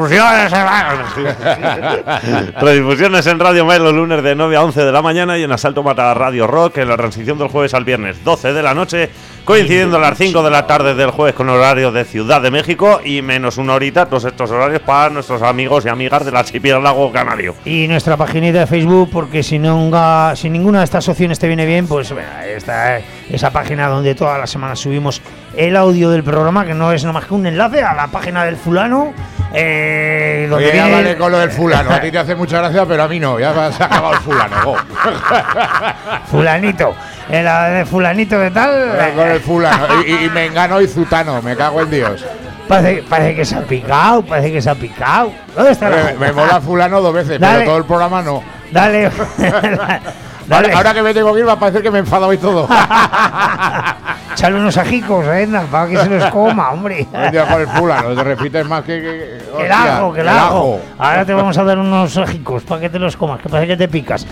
Redifusiones en Radio Mai los lunes de 9 a 11 de la mañana y en Asalto Mata Radio Rock en la transición del jueves al viernes 12 de la noche, coincidiendo a las 5 de la tarde del jueves con horario de Ciudad de México y menos una horita todos estos horarios para nuestros amigos y amigas del archipiélago canario. Y nuestra paginita de Facebook, porque si ninguna de estas opciones te viene bien, pues bueno, está esa página donde todas las semanas subimos el audio del programa, que no es nada más que un enlace a la página del fulano. Donde Oye, ya vale con lo del fulano. A ti te hace mucha gracia, pero a mí no. Ya se ha acabado el fulano. Fulanito. De fulanito de tal. Con el fulano. Y Mengano y Zutano. Me cago en Dios. Parece que se ha picado. ¿Dónde está la Me mola fulano 2 veces, Dale. pero todo el programa no. Dale. Ahora que me tengo que ir va a parecer que me he enfadado y todo. Echale unos ajicos, para que se los coma, hombre. Hostia, con el fulano, te repites más que el ajo. Ahora te vamos a dar unos ajicos para que te los comas, que parece que te picas.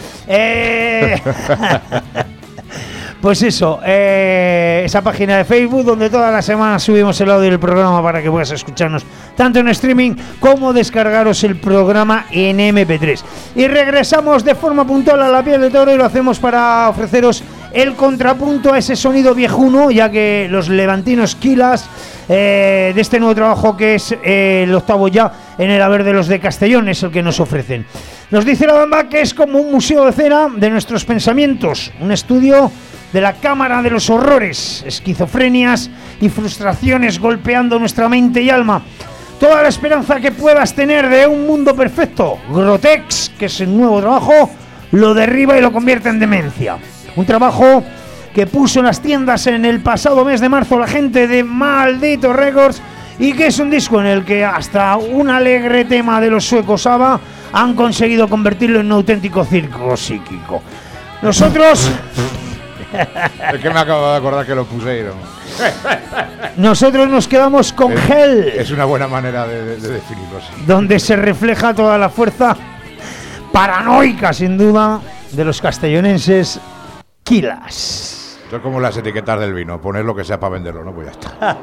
Pues eso, esa página de Facebook donde todas las semanas subimos el audio del programa para que puedas escucharnos tanto en streaming como descargaros el programa en MP3. Y regresamos de forma puntual a la piel de toro y lo hacemos para ofreceros el contrapunto a ese sonido viejuno, ya que los levantinos Quilas de este nuevo trabajo, que es el octavo ya en el haber de los de Castellón, es el que nos ofrecen. Nos dice la banda que es como un museo de cera de nuestros pensamientos, un estudio de la cámara de los horrores, esquizofrenias y frustraciones golpeando nuestra mente y alma. Toda la esperanza que puedas tener de un mundo perfecto, Grotex, que es el nuevo trabajo, lo derriba y lo convierte en demencia. Un trabajo que puso en las tiendas en el pasado mes de marzo la gente de Maldito Records, y que es un disco en el que hasta un alegre tema de los suecos ABBA han conseguido convertirlo en un auténtico circo psíquico. Nosotros... Es que me acabo de acordar que lo pusieron. Nosotros nos quedamos con Hell. Es una buena manera de definirlo, sí. Donde se refleja toda la fuerza paranoica, sin duda, de los castellonenses Quilas. Esto es como las etiquetas del vino, poner lo que sea para venderlo, ¿no? Pues ya está.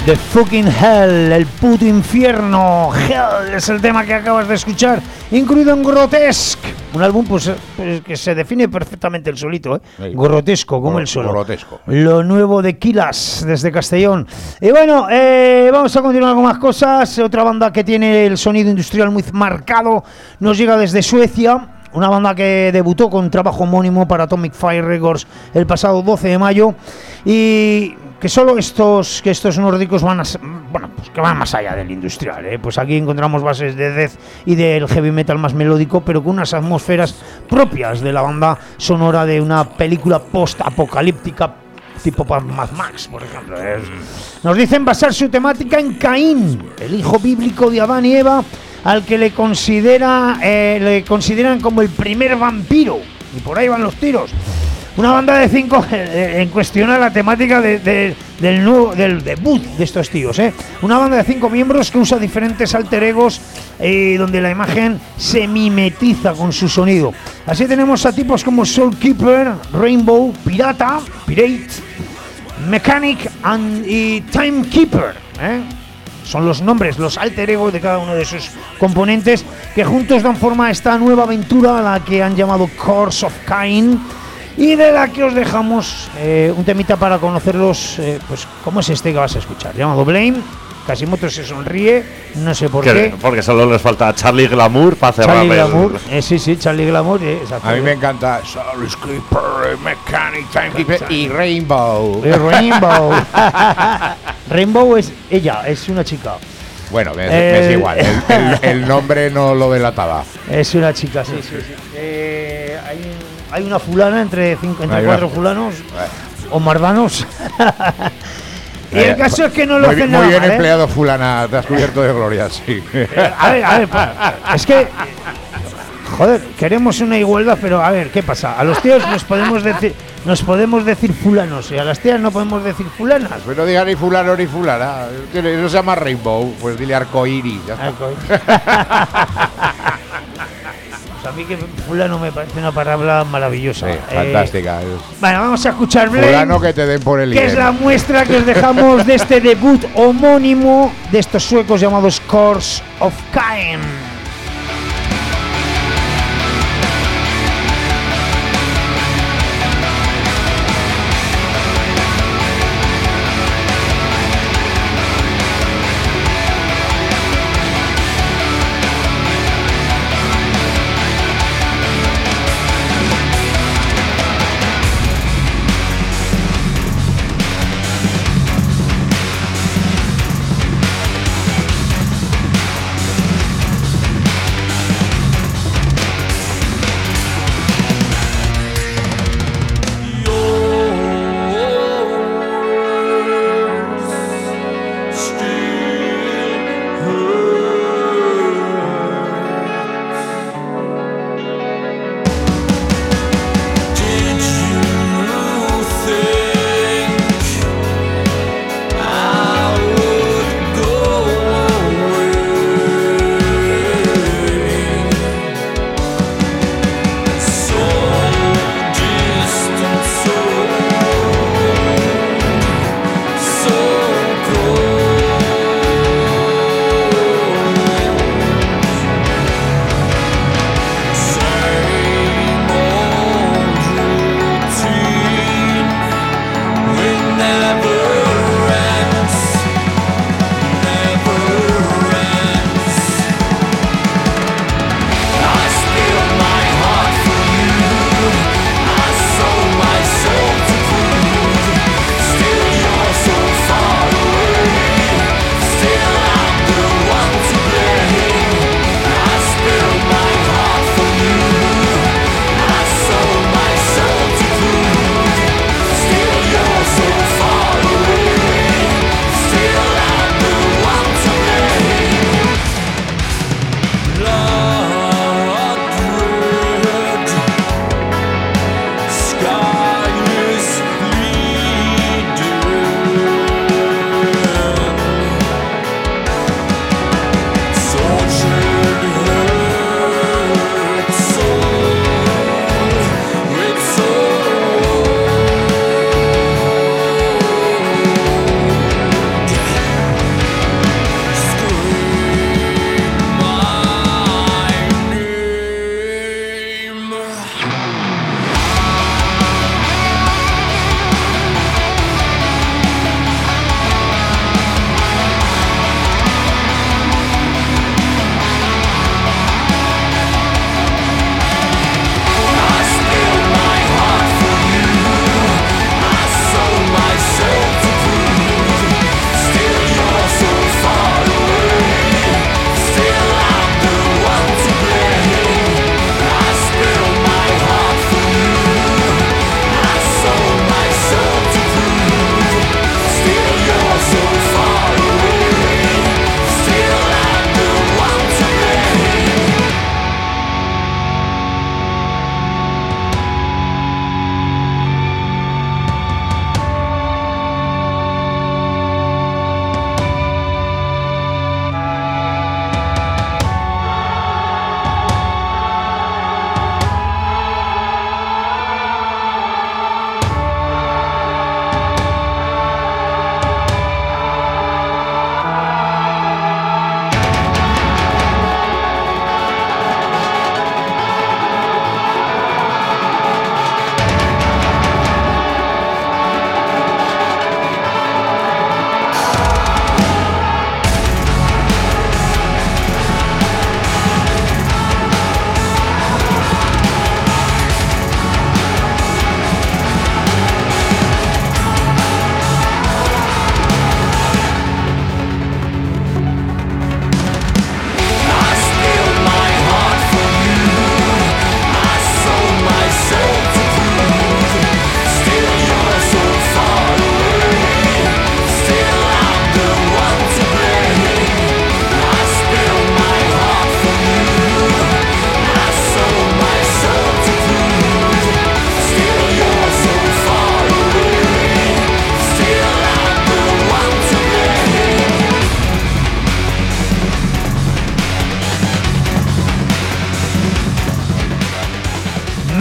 The Fucking Hell, el puto infierno. Hell es el tema que acabas de escuchar, incluido en Grotesque, un álbum pues que se define perfectamente el solito, ¿eh? Sí. Grotesco, como el solo. Grotesco. Lo nuevo de Kilas, desde Castellón. Y bueno, vamos a continuar con más cosas. Otra banda que tiene el sonido industrial muy marcado nos llega desde Suecia. Una banda que debutó con trabajo homónimo para Atomic Fire Records el pasado 12 de mayo y que solo estos nórdicos van que van más allá del industrial, ¿eh? Pues aquí encontramos bases de death y del heavy metal más melódico, pero con unas atmósferas propias de la banda sonora de una película post-apocalíptica tipo Mad Max, por ejemplo. Nos dicen basar su temática en Caín, el hijo bíblico de Adán y Eva, al que le consideran como el primer vampiro, y por ahí van los tiros. Una banda de 5 en cuestiona la temática del debut de estos tíos, ¿eh? Una banda de 5 miembros que usa diferentes alter egos, donde la imagen se mimetiza con su sonido. Así tenemos a tipos como Soulkeeper, Rainbow, Pirate, Mechanic y Timekeeper, ¿eh? Son los nombres, los alter egos de cada uno de sus componentes que juntos dan forma a esta nueva aventura a la que han llamado Curse of Cain, y de la que os dejamos un temita para conocerlos, pues como es este que vas a escuchar, llamado Blame. Casimoto se sonríe, no sé por qué. Porque solo les falta Charlie Glamour para cerrar. Charlie Glamour, sí, Charlie Glamour. A mí me encanta Soulkeeper, Mechanic, Timekeeper y Rainbow. Rainbow es ella, es una chica. Bueno, me es igual, el nombre no lo delataba. Es una chica, sí. Hay una fulana entre 4 fulanos o mardanos. Y el caso es que no lo hacen nada muy bien mal, empleado, fulana, te has cubierto de gloria, sí. A ver, es que joder, queremos una igualdad, pero a ver, ¿qué pasa? A los tíos nos podemos decir fulanos y a las tías no podemos decir fulanas. Pues no diga ni fulano ni fulana, eso se llama Rainbow, pues dile arcoíris, ya está. A mí que fulano me parece una palabra maravillosa. Sí, fantástica. Bueno, vamos a escuchar Blame, fulano que te den por el que es la muestra que os dejamos de este debut homónimo de estos suecos llamados Curse of Cain.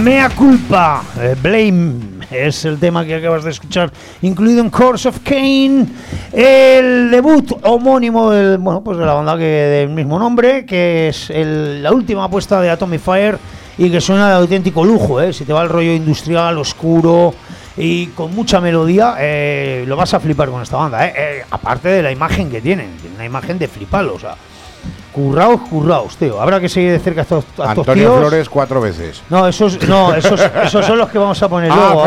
Mea culpa, Blame es el tema que acabas de escuchar, incluido en Course of Cain, el debut homónimo de la banda del mismo nombre, que es la última apuesta de Atomic Fire y que suena de auténtico lujo, si te va el rollo industrial, oscuro y con mucha melodía, lo vas a flipar con esta banda, aparte de la imagen que tienen una imagen de fliparlo, o sea, curraos, tío. Habrá que seguir de cerca a estos Antonio tíos. Flores 4 veces. No, esos son los que vamos a poner luego.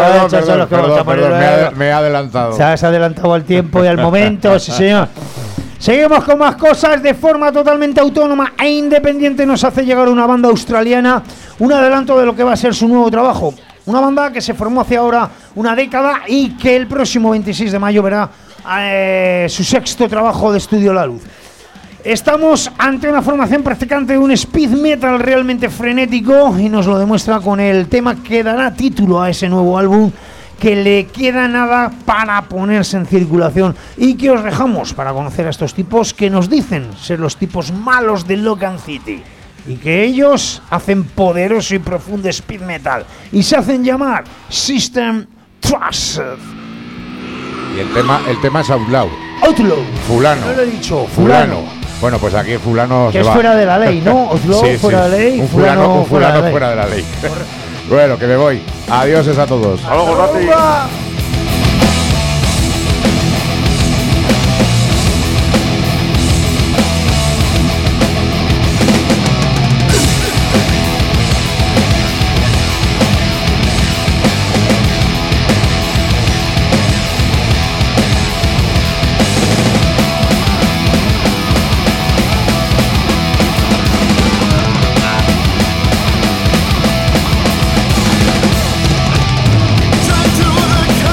Me he adelantado. Se has adelantado al tiempo y al momento, sí señor. Seguimos con más cosas de forma totalmente autónoma e independiente. Nos hace llegar una banda australiana, un adelanto de lo que va a ser su nuevo trabajo. Una banda que se formó hace ahora una década y que el próximo 26 de mayo verá su sexto trabajo de estudio a la luz. Estamos ante una formación practicante de un speed metal realmente frenético y nos lo demuestra con el tema que dará título a ese nuevo álbum, que le queda nada para ponerse en circulación y que os dejamos para conocer a estos tipos que nos dicen ser los tipos malos de Logan City y que ellos hacen poderoso y profundo speed metal y se hacen llamar System Trusted. Y el tema es Outlaw. Fulano. No lo he dicho, Fulano. Bueno, pues aquí fulano que se es va. Fuera de la ley, ¿no? Outlaw Sí, fuera de la ley, un fulano fuera de la ley. Bueno, que me voy. Adiós a todos. Hasta luego, Rati. To the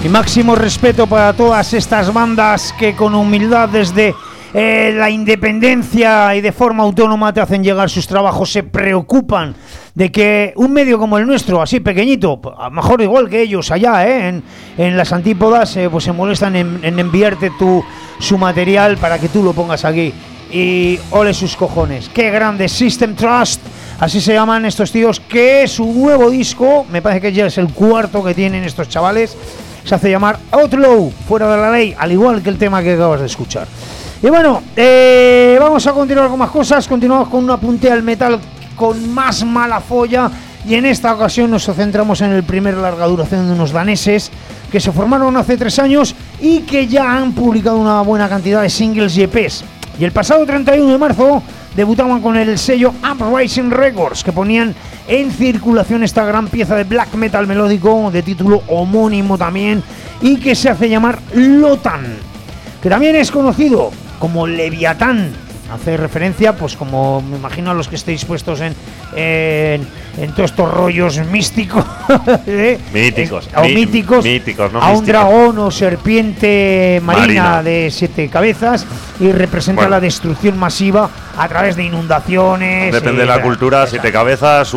Y máximo respeto para todas estas bandas que con humildad desde la independencia y de forma autónoma te hacen llegar sus trabajos, se preocupan de que un medio como el nuestro, así pequeñito, a lo mejor igual que ellos allá, en las antípodas, pues se molestan en enviarte su material para que tú lo pongas aquí. Y ole sus cojones, qué grande. System Trust, así se llaman estos tíos, que su nuevo disco, me parece que ya es el cuarto que tienen estos chavales, se hace llamar Outlaw, fuera de la ley, al igual que el tema que acabas de escuchar. Y bueno, vamos a continuar con más cosas. Continuamos con un apunte al metal con más mala folla, y en esta ocasión nos centramos en el primer larga duración de unos daneses que se formaron hace 3 años y que ya han publicado una buena cantidad de singles y EPs. Y el pasado 31 de marzo debutaban con el sello Uprising Records, que ponían en circulación esta gran pieza de black metal melódico de título homónimo también, y que se hace llamar Lotan, que también es conocido como Leviatán. Hace referencia, pues como me imagino a los que estéis puestos en todos estos rollos místicos, míticos, míticos, no a un místicos. dragón o serpiente marina de 7 cabezas, y representa la destrucción masiva a través de inundaciones. Depende de la cultura, 7 cabezas,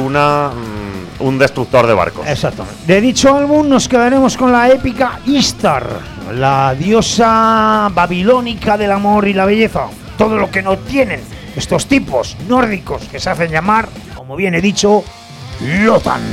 un destructor de barcos. Exacto. De dicho álbum nos quedaremos con la épica Ishtar, la diosa babilónica del amor y la belleza. Todo lo que no tienen estos tipos nórdicos que se hacen llamar, como bien he dicho, Lotan.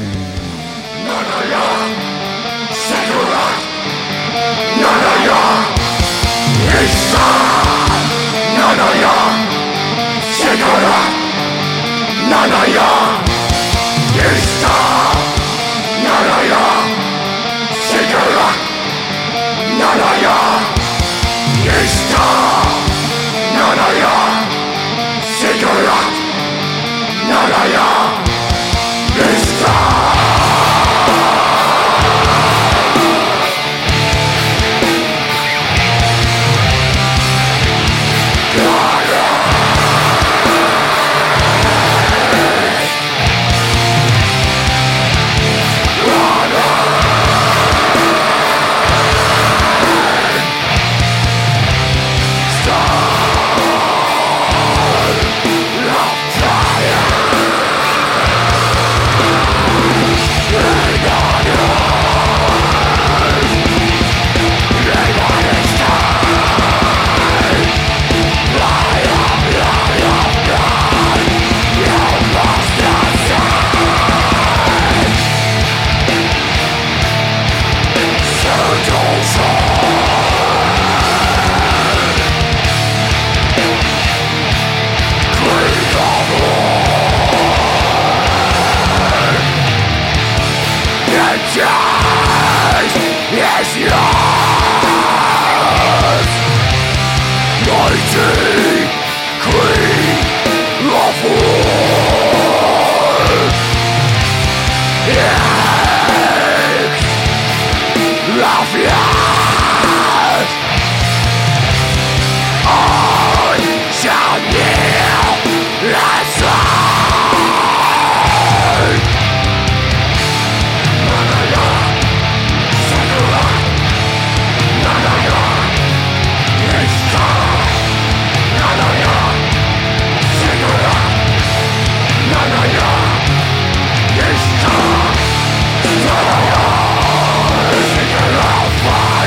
Fire!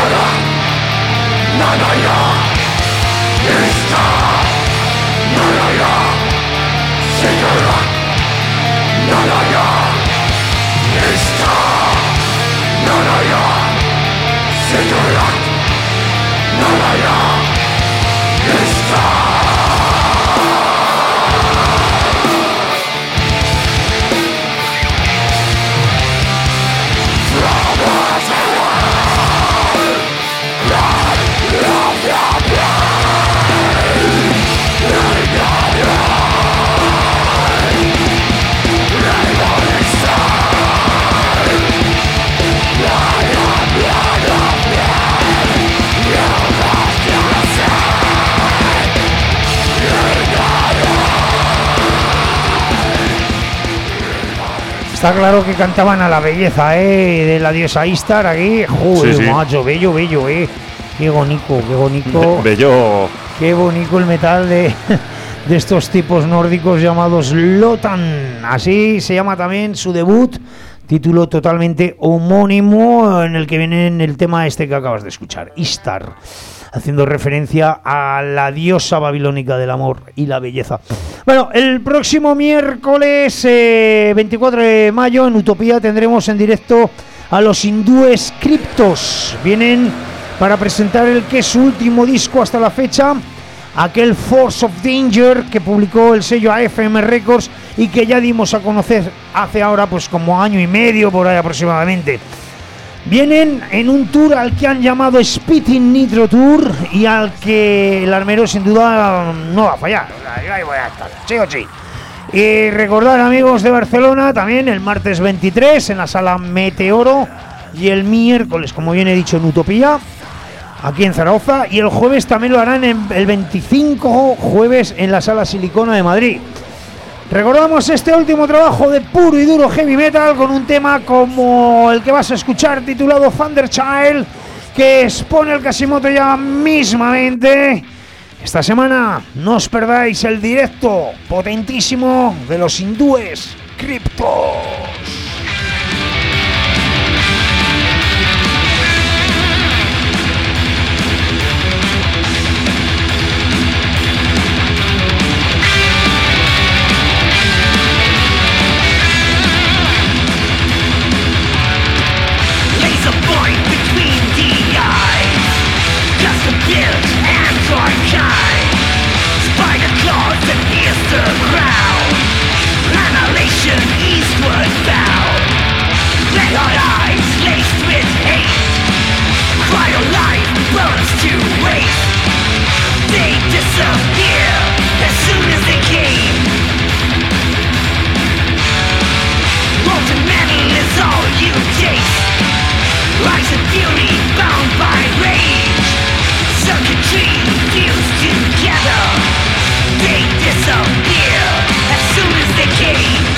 Está claro que cantaban a la belleza, de la diosa Istar aquí. Joder, Sí, sí. macho, bello, Qué bonito. Bello. Qué bonito el metal de estos tipos nórdicos llamados Lotan. Así se llama también su debut, título totalmente homónimo, en el que viene el tema este que acabas de escuchar, Istar, haciendo referencia a la diosa babilónica del amor y la belleza. Bueno, el próximo miércoles 24 de mayo en Utopía tendremos en directo a los hindúes Cryptos. Vienen para presentar el que es su último disco hasta la fecha, aquel Force of Danger que publicó el sello AFM Records y que ya dimos a conocer hace ahora pues como año y medio por ahí aproximadamente. Vienen en un tour al que han llamado Spitting Nitro Tour y al que el armero sin duda no va a fallar. Ahí voy a estar, sí o sí. Y recordar, amigos de Barcelona, también el martes 23 en la sala Meteoro y el miércoles, como bien he dicho, en Utopía, aquí en Zaragoza, y el jueves también lo harán el 25 jueves en la sala Silicona de Madrid. Recordamos este último trabajo de puro y duro heavy metal con un tema como el que vas a escuchar titulado Thunderchild, que expone el Casimoto ya mismamente. Esta semana no os perdáis el directo potentísimo de los hindúes Cryptos. Eastward bound, red-hot eyes laced with hate. Cryo-life burns to waste. They disappear as soon as they came. Molten metal is all you taste. Rise of fury bound by rage. Circuitry fused together. They disappear as soon as they came.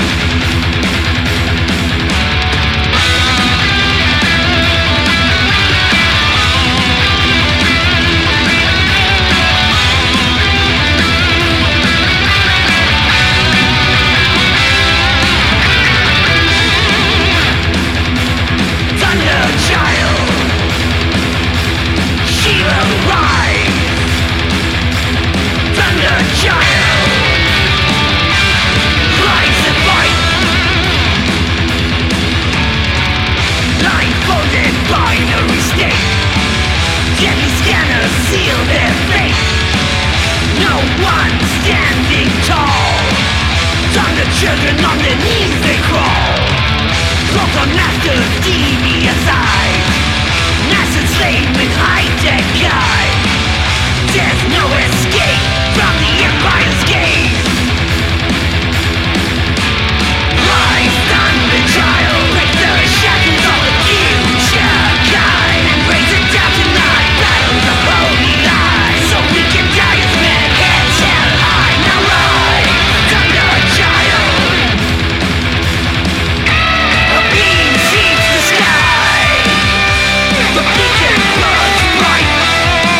Seal their fate. No one standing tall. Thunder children on their knees they crawl. Proton masters devious-eyed. Mass enslavement high-tech guide. There's no escape from the Empire's gaze. Rise, thunder child, break the shackles of the future guide and raise it down tonight. Battles of holy lies, so we can die as men, heads held high. Now rise, thunder child. A beam seeps the sky. The beacon burns bright.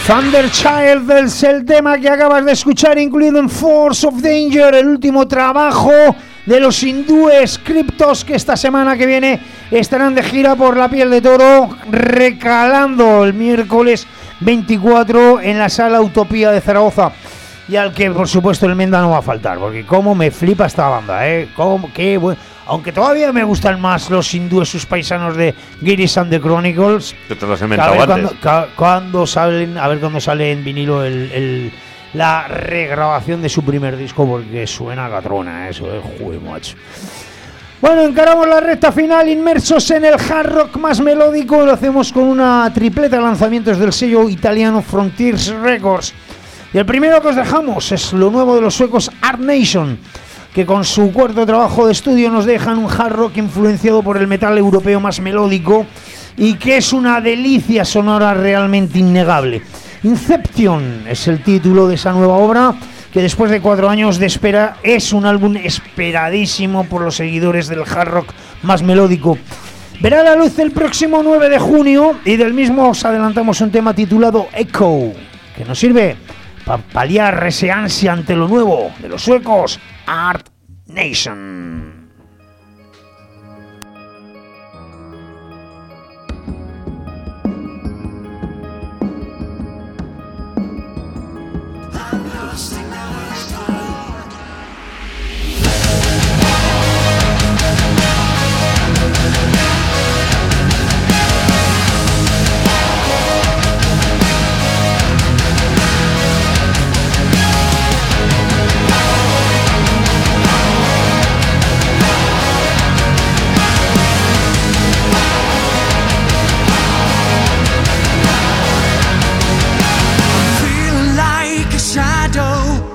Thunderchild es el tema que acabas de escuchar, incluido en Force of Danger, el último trabajo de los hindúes Cryptos, que esta semana que viene estarán de gira por la piel de toro, recalando el miércoles 24 en la Sala Utopía de Zaragoza. Y al que, por supuesto, el Menda no va a faltar, porque cómo me flipa esta banda, qué bueno. Aunque todavía me gustan más los hindúes, sus paisanos de Girish and the Chronicles. Que te los he inventado antes. Cuando salen, a ver cuándo sale en vinilo la regrabación de su primer disco, porque suena catrona, eso, joder, macho. Bueno, encaramos la recta final, inmersos en el hard rock más melódico. Lo hacemos con una tripleta de lanzamientos del sello italiano Frontiers Records. Y el primero que os dejamos es lo nuevo de los suecos Art Nation, que con su cuarto trabajo de estudio nos dejan un hard rock influenciado por el metal europeo más melódico y que es una delicia sonora realmente innegable. Inception es el título de esa nueva obra, que después de 4 años de espera es un álbum esperadísimo por los seguidores del hard rock más melódico. Verá la luz el próximo 9 de junio y del mismo os adelantamos un tema titulado Echo, que nos sirve para paliar ese ansia ante lo nuevo de los suecos Art Nation. shadow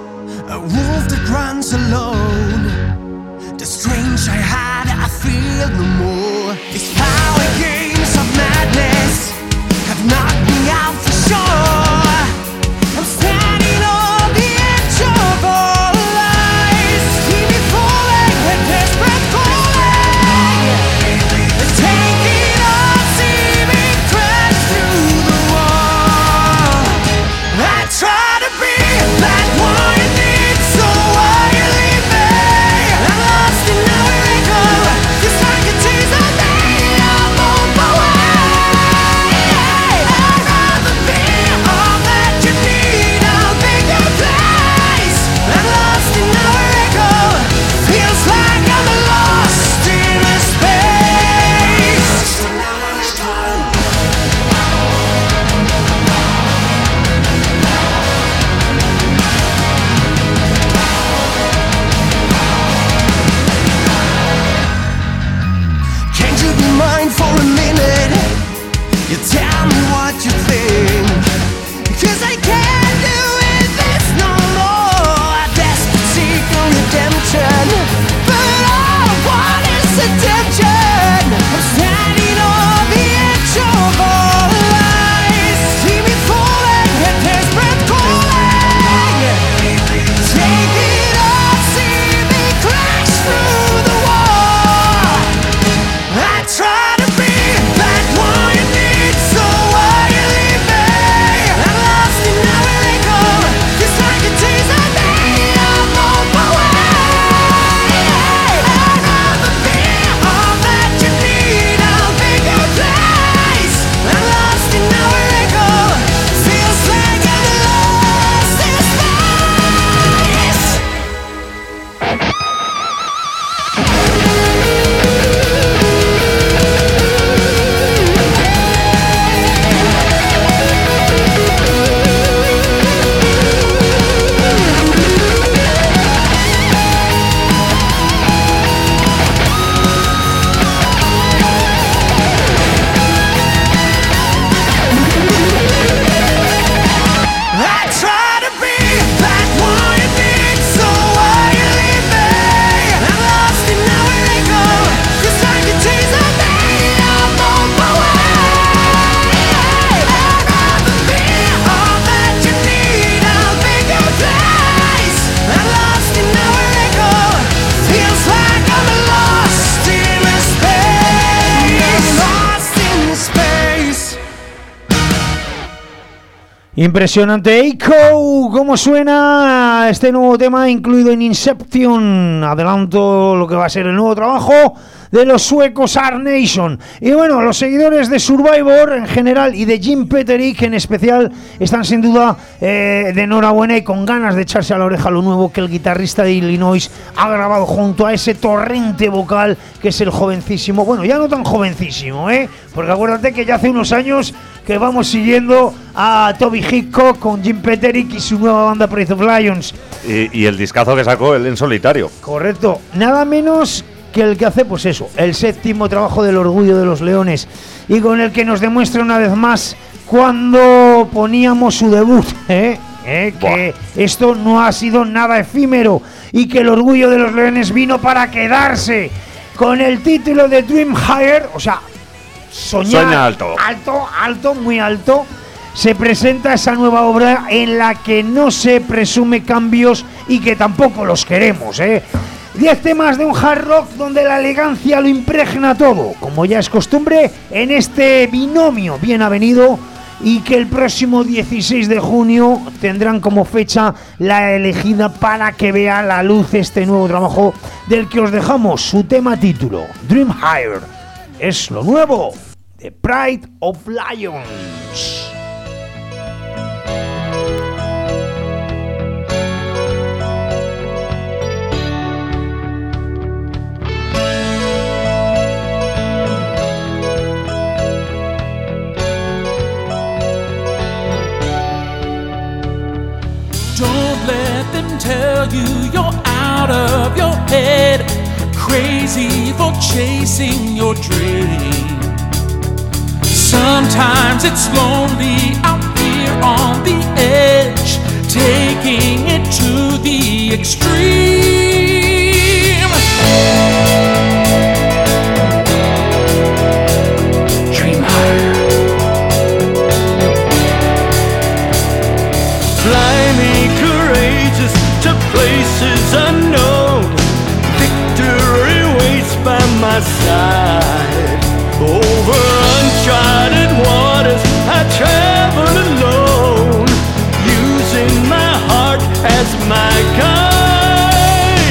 Impresionante. Echo, ¿cómo suena este nuevo tema incluido en Inception? Adelanto lo que va a ser el nuevo trabajo de los suecos Art Nation. Y bueno, los seguidores de Survivor en general y de Jim Peterick en especial están sin duda de enhorabuena y con ganas de echarse a la oreja lo nuevo que el guitarrista de Illinois ha grabado junto a ese torrente vocal que es el jovencísimo, bueno, ya no tan jovencísimo, porque acuérdate que ya hace unos años que vamos siguiendo a Toby Hickok con Jim Peterick y su nueva banda Praise of Lions. Y el discazo que sacó él en solitario. Correcto, nada menos que el que hace, pues eso, el 7º trabajo del Orgullo de los Leones, y con el que nos demuestra una vez más cuando poníamos su debut, que esto no ha sido nada efímero y que el Orgullo de los Leones vino para quedarse con el título de Dream Higher, o sea, Sueña alto. Alto, muy alto. Se presenta esa nueva obra en la que no se presume cambios y que tampoco los queremos, 10 temas de un hard rock donde la elegancia lo impregna todo, como ya es costumbre en este binomio bien avenido, y que el próximo 16 de junio tendrán como fecha la elegida para que vea la luz este nuevo trabajo del que os dejamos su tema título, Dream Higher. Es lo nuevo de Pride of Lions. Don't let them tell you you're out of your head, crazy for chasing your dream. Sometimes it's lonely out here on the edge, taking it to the extreme. Dream higher. Fly me courageous to places unknown. Victory waits by my side. Over uncharted waters I travel alone, using my heart as my guide.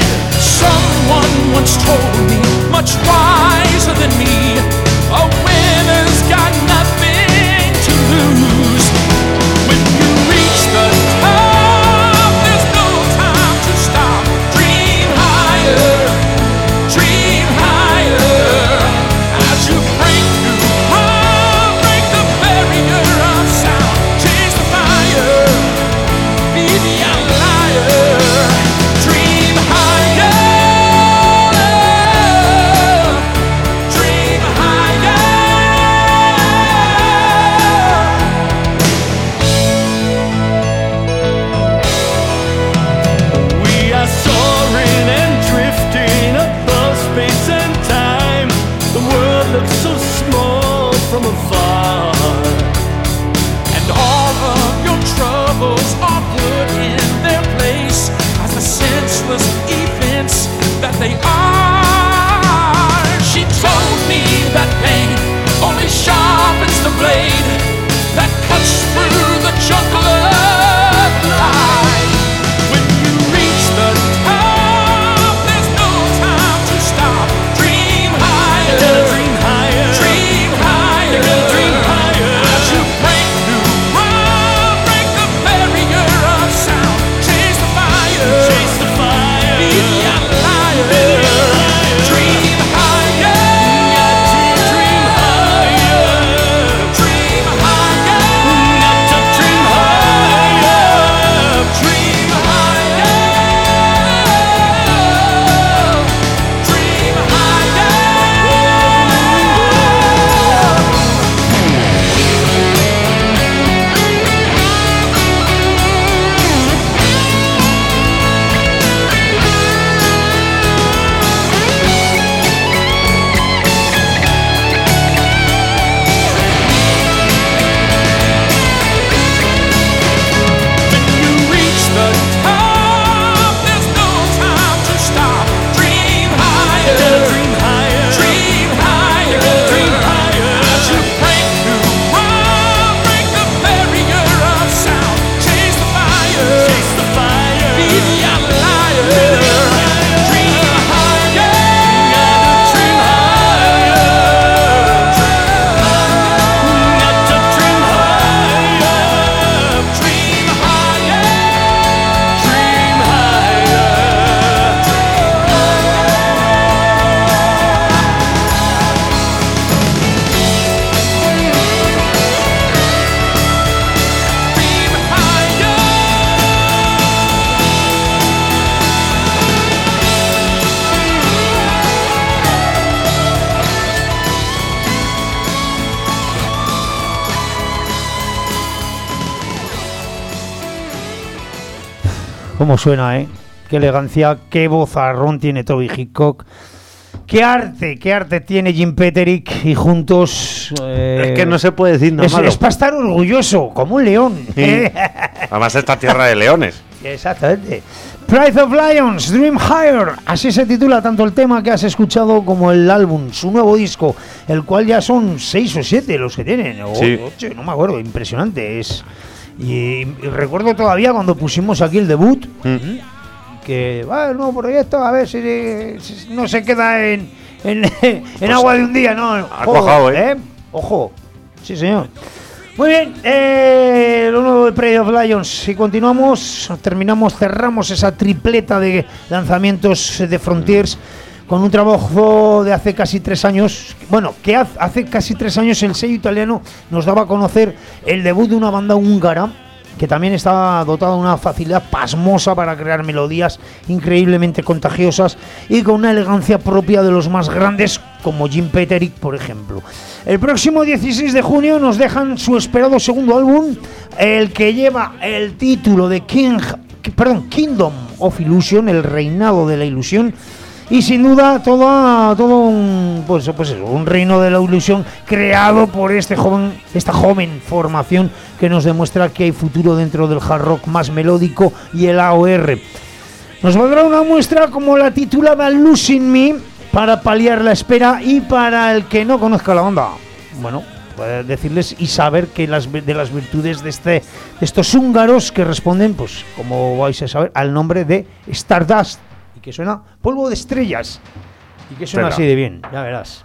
cómo suena, ¿eh? Qué elegancia, qué vozarrón tiene Toby Hickok. Qué arte tiene Jim Peterick y juntos... es que no se puede decir nada malo. Es para estar orgulloso, como un león. Sí. Además, esta tierra de leones. Exactamente. Pride of Lions, Dream Higher. Así se titula tanto el tema que has escuchado como el álbum, su nuevo disco, el cual ya son 6 o 7 los que tienen. O Sí. 8, no me acuerdo, impresionante. Y recuerdo todavía cuando pusimos aquí el debut, que va el nuevo proyecto, a ver si no se queda en agua de un día, ¿no? Ha cuajado, ¿eh? Ojo, sí señor. Muy bien, lo nuevo de Pride of Lions. Y continuamos, cerramos esa tripleta de lanzamientos de Frontiers con un trabajo de hace casi 3 años. Bueno, que hace casi 3 años el sello italiano nos daba a conocer el debut de una banda húngara que también está dotada de una facilidad pasmosa para crear melodías increíblemente contagiosas y con una elegancia propia de los más grandes, como Jim Peterick, por ejemplo. El próximo 16 de junio nos dejan su esperado segundo álbum, el que lleva el título de Kingdom of Illusion, el reinado de la ilusión. Y sin duda todo un reino de la ilusión creado por esta joven formación que nos demuestra que hay futuro dentro del hard rock más melódico y el AOR. Nos valdrá una muestra como la titulada Losing Me para paliar la espera, y para el que no conozca la banda, bueno, puede decirles y saber que de las virtudes de estos húngaros que responden, pues como vais a saber, al nombre de Stardust. Que suena polvo de estrellas y que suena así de bien, ya verás.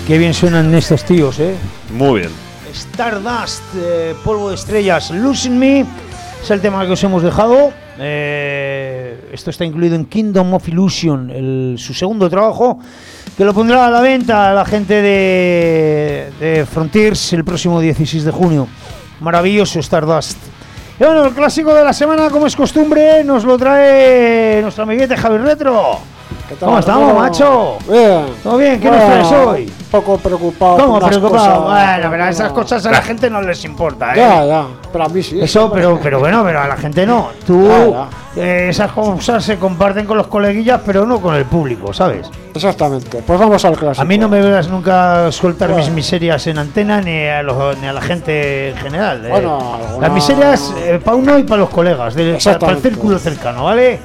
Qué bien suenan estos tíos, Muy bien. Stardust, polvo de estrellas, Losing Me, es el tema que os hemos dejado. Esto está incluido en Kingdom of Illusion, su segundo trabajo, que lo pondrá a la venta a la gente de Frontiers el próximo 16 de junio. Maravilloso Stardust. Y bueno, el clásico de la semana, como es costumbre, nos lo trae nuestro amiguete Javi Retro. ¿Qué tal, ¿Cómo estamos, hermano? macho? Bien. ¿Todo bien? ¿Qué Bueno, nos traes hoy? Un poco preocupado. ¿Cómo por las preocupado? cosas. Bueno, pero esas cosas a la gente no les importa, Ya, pero a mí sí. Eso, pero bueno, pero a la gente no. Tú, esas cosas se comparten con los coleguillas, pero no con el público, ¿sabes? Exactamente. Pues vamos al clásico. A mí no me verás nunca soltar Bueno. mis miserias en antena ni a la gente en general. Bueno, alguna- Las miserias para uno y para los colegas, para el Exactamente. círculo cercano, ¿vale?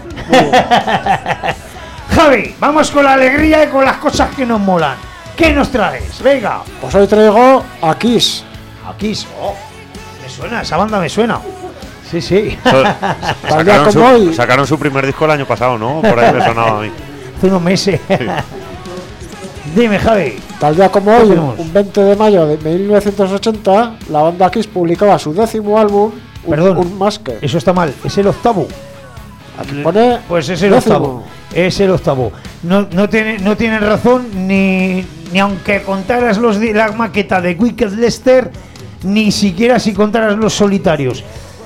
Javi, vamos con la alegría y con las cosas que nos molan. ¿Qué nos traes? Venga. Pues hoy traigo a Kiss. Aquí, me suena, esa banda me suena. Sí, sí. Tal día como hoy. Sacaron su primer disco el año pasado, ¿no? Por ahí me sonaba a mí. Hace unos meses. Dime, Javi. Tal día como ¿Qué hoy, tenemos? un 20 de mayo de 1980, la banda Kiss publicaba su 10º álbum, Perdón. un Masker. Eso está mal, es el octavo. Aquí pone Pues es el 10º. octavo. Es el octavo. No tienen razón, ni aunque contaras la maqueta de Wicked Lester, ni siquiera si contaras los solitarios.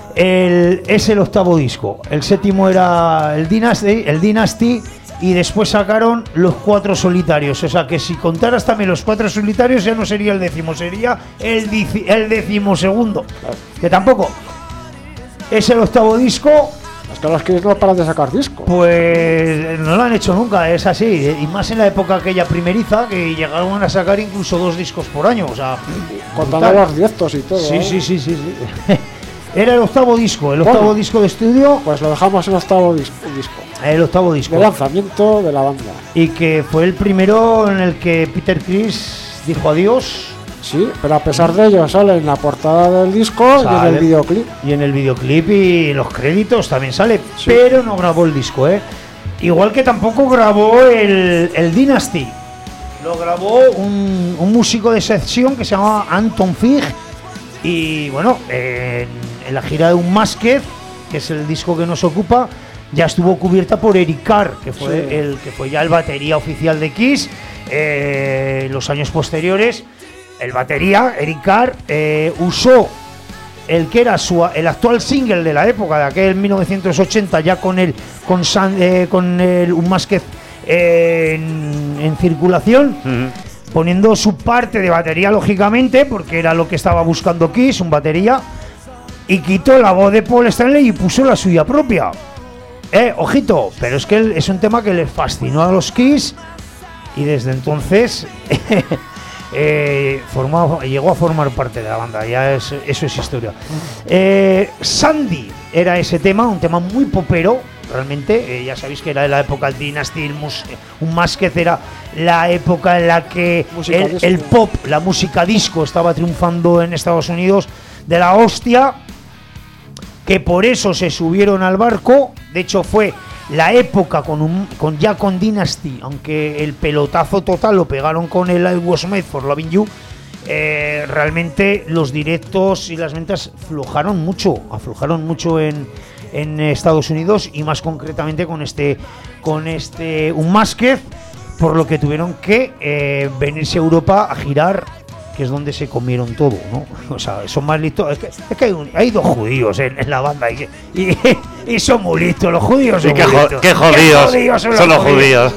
Es el octavo disco. El séptimo era el Dynasty, y después sacaron los 4 solitarios. O sea que si contaras también los 4 solitarios, ya no sería el décimo, sería el 12º. Que tampoco. Es el octavo disco. Es que los Kiss no paran de sacar discos. Pues no lo han hecho nunca, es así. Y más en la época aquella primeriza, que llegaron a sacar incluso 2 discos por año. O sea, Contando brutal. los dieztos y todo. Sí, ¿eh? sí. Era el octavo disco, Bueno. disco de estudio, Pues lo dejamos en octavo disco. el octavo disco. De lanzamiento de la banda. Y que fue el primero en el que Peter Criss dijo adiós. Sí, pero a pesar de ello sale en la portada del disco y en Sale. el videoclip. Y en el videoclip y los créditos también sale, Sí. pero no grabó el disco, Igual que tampoco grabó el Dynasty. Lo grabó un músico de sesión que se llamaba Anton Fig. Y bueno, en la gira de Unmasked, que es el disco que nos ocupa, ya estuvo cubierta por Eric Carr, que fue Sí. el que fue ya el batería oficial de Kiss. En los años posteriores, el batería, Eric Carr, usó el que era el actual single de la época, de aquel 1980, ya con el Unmasked en circulación, poniendo su parte de batería, lógicamente, porque era lo que estaba buscando Kiss, un batería, y quitó la voz de Paul Stanley y puso la suya propia. Ojito, pero es que es un tema que les fascinó a los Kiss, y desde entonces llegó a formar parte de la banda. Ya eso es historia. Sandy era ese tema, un tema muy popero, realmente. Ya sabéis que era de la época del Dynasty, Unmasked era la época en la que Música disco. el pop, la música disco, estaba triunfando en Estados Unidos de la hostia, que por eso se subieron al barco. De hecho fue la época con Dynasty, aunque el pelotazo total lo pegaron con el I Was Made for Loving You. Realmente los directos y las ventas aflojaron mucho en Estados Unidos, y más concretamente con este Unmasked, por lo que tuvieron que venirse a Europa a girar, que es donde se comieron todo, ¿no? O sea, son más listos. Es que hay 2 judíos en la banda y son muy listos los judíos. Sí, Son qué muy listos. qué jodidos Qué son los judíos.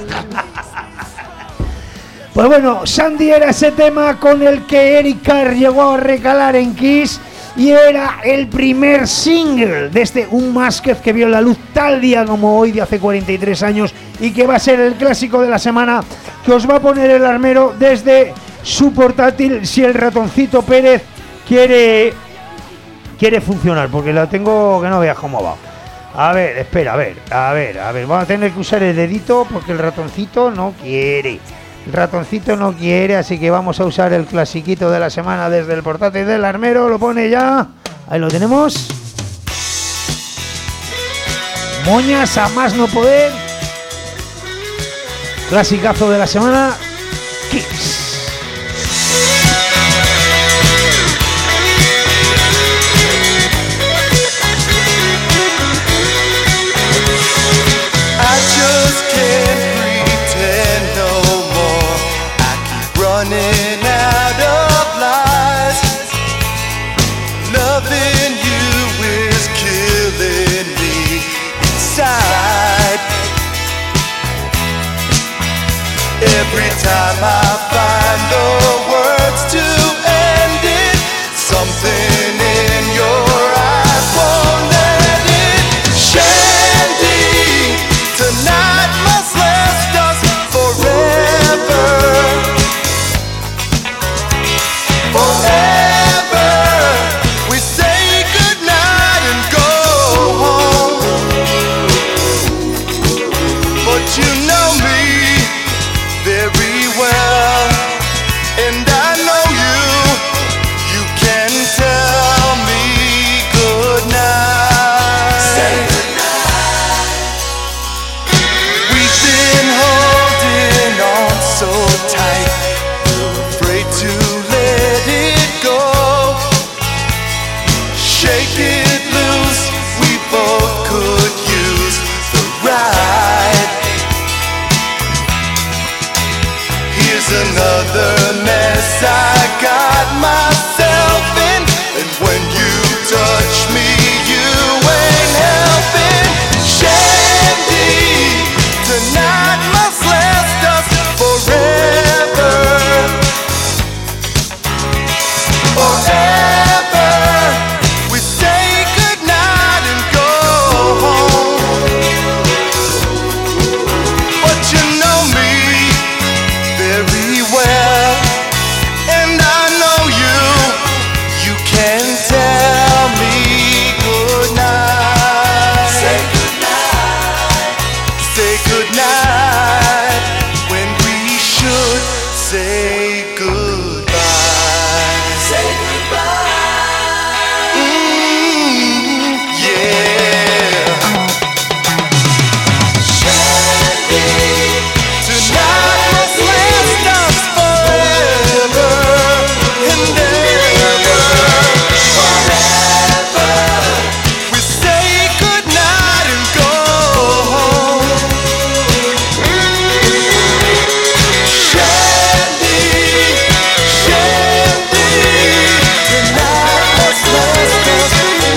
Pues bueno, Sandy era ese tema con el que Eric Carr llegó a recalar en Kiss, y era el primer single de este Unmasked, que vio la luz tal día como hoy de hace 43 años, y que va a ser el clásico de la semana, que os va a poner el armero desde su portátil, si el ratoncito Pérez quiere funcionar, porque la tengo que no veas cómo va. A ver, espera, a ver, vamos a tener que usar el dedito porque el ratoncito no quiere. El ratoncito no quiere, así que vamos a usar el clasiquito de la semana desde el portátil del armero. Lo pone ya. Ahí lo tenemos. Moñas a más no poder. Clasicazo de la semana. Kiss. time I find the words to end it, something in your eyes won't let it. Shandy, tonight must last us forever. Forever, we say goodnight and go home. But you know me very well, and I know you. You can tell me goodnight. Say goodnight. We've been holding on so tight, afraid to let it go. Shake it loose, we both could use the ride. Here's another mess I got myself in, and when you touch me, you ain't helping. Shandy, tonight must last us forever. Forever, we say goodnight and go home. But you know me very well, and I know you. You can tell me goodnight. Say goodnight. Say goodnight when we should say goodbye. Say goodbye. Yeah. Shandy, tonight must last us forever and ever. Forever, we say goodnight and go home. Shandy, Shandy, tonight must last us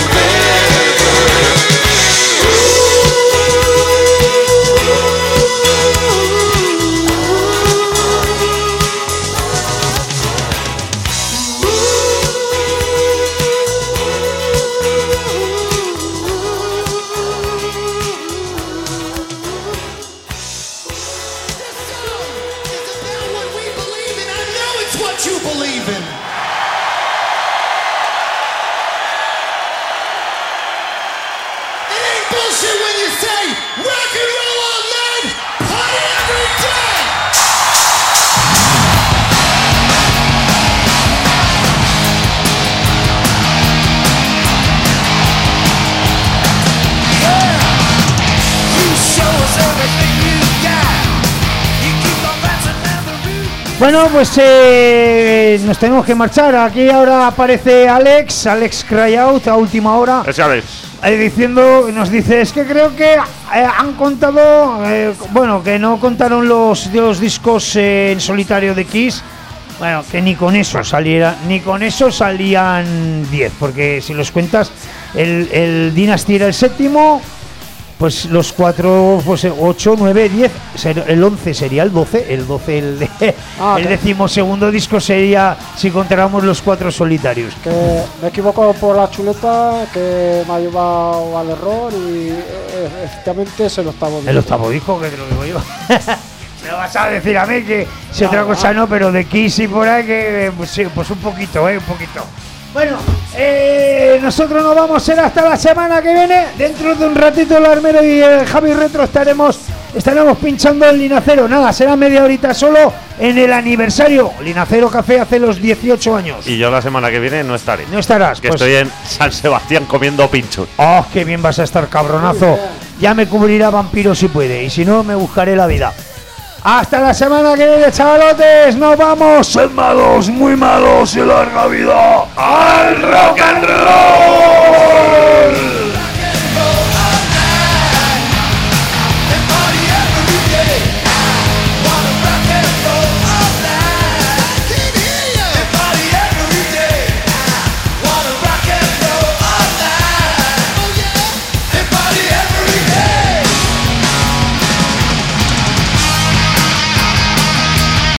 Bueno, pues nos tenemos que marchar. Aquí ahora aparece Alex Cryout a última hora. Ese Alex. Diciendo, nos dice, es que creo que han contado, bueno, que no contaron los discos en solitario de Kiss. Bueno, que ni con eso salían 10, porque si los cuentas, el Dynasty era el séptimo, pues los 4, pues 8, 9, 10, el 11 sería el 12, el 12 el 12º disco sería si contáramos los 4 solitarios. Que me equivoco por la chuleta, que me ha llevado al error y efectivamente es el octavo disco. El octavo disco, que te lo digo yo. Me lo vas a decir a mí que si otra cosa no, pero de Kiss y por ahí que pues, sí, pues un poquito, un poquito. Bueno, nosotros nos vamos a ser hasta la semana que viene. Dentro de un ratito el Armero y el Javi Retro estaremos pinchando el Linacero. Nada, será media horita solo en el aniversario. Linacero Café hace los 18 años. Y yo la semana que viene no estaré. No estarás. Que pues estoy en San Sebastián comiendo pinchos. Oh, qué bien vas a estar, cabronazo. Ya me cubrirá Vampiro si puede. Y si no, me buscaré la vida. Hasta la semana que viene, chavalotes. Nos vamos. Sed malos, muy malos y larga vida al rock and roll.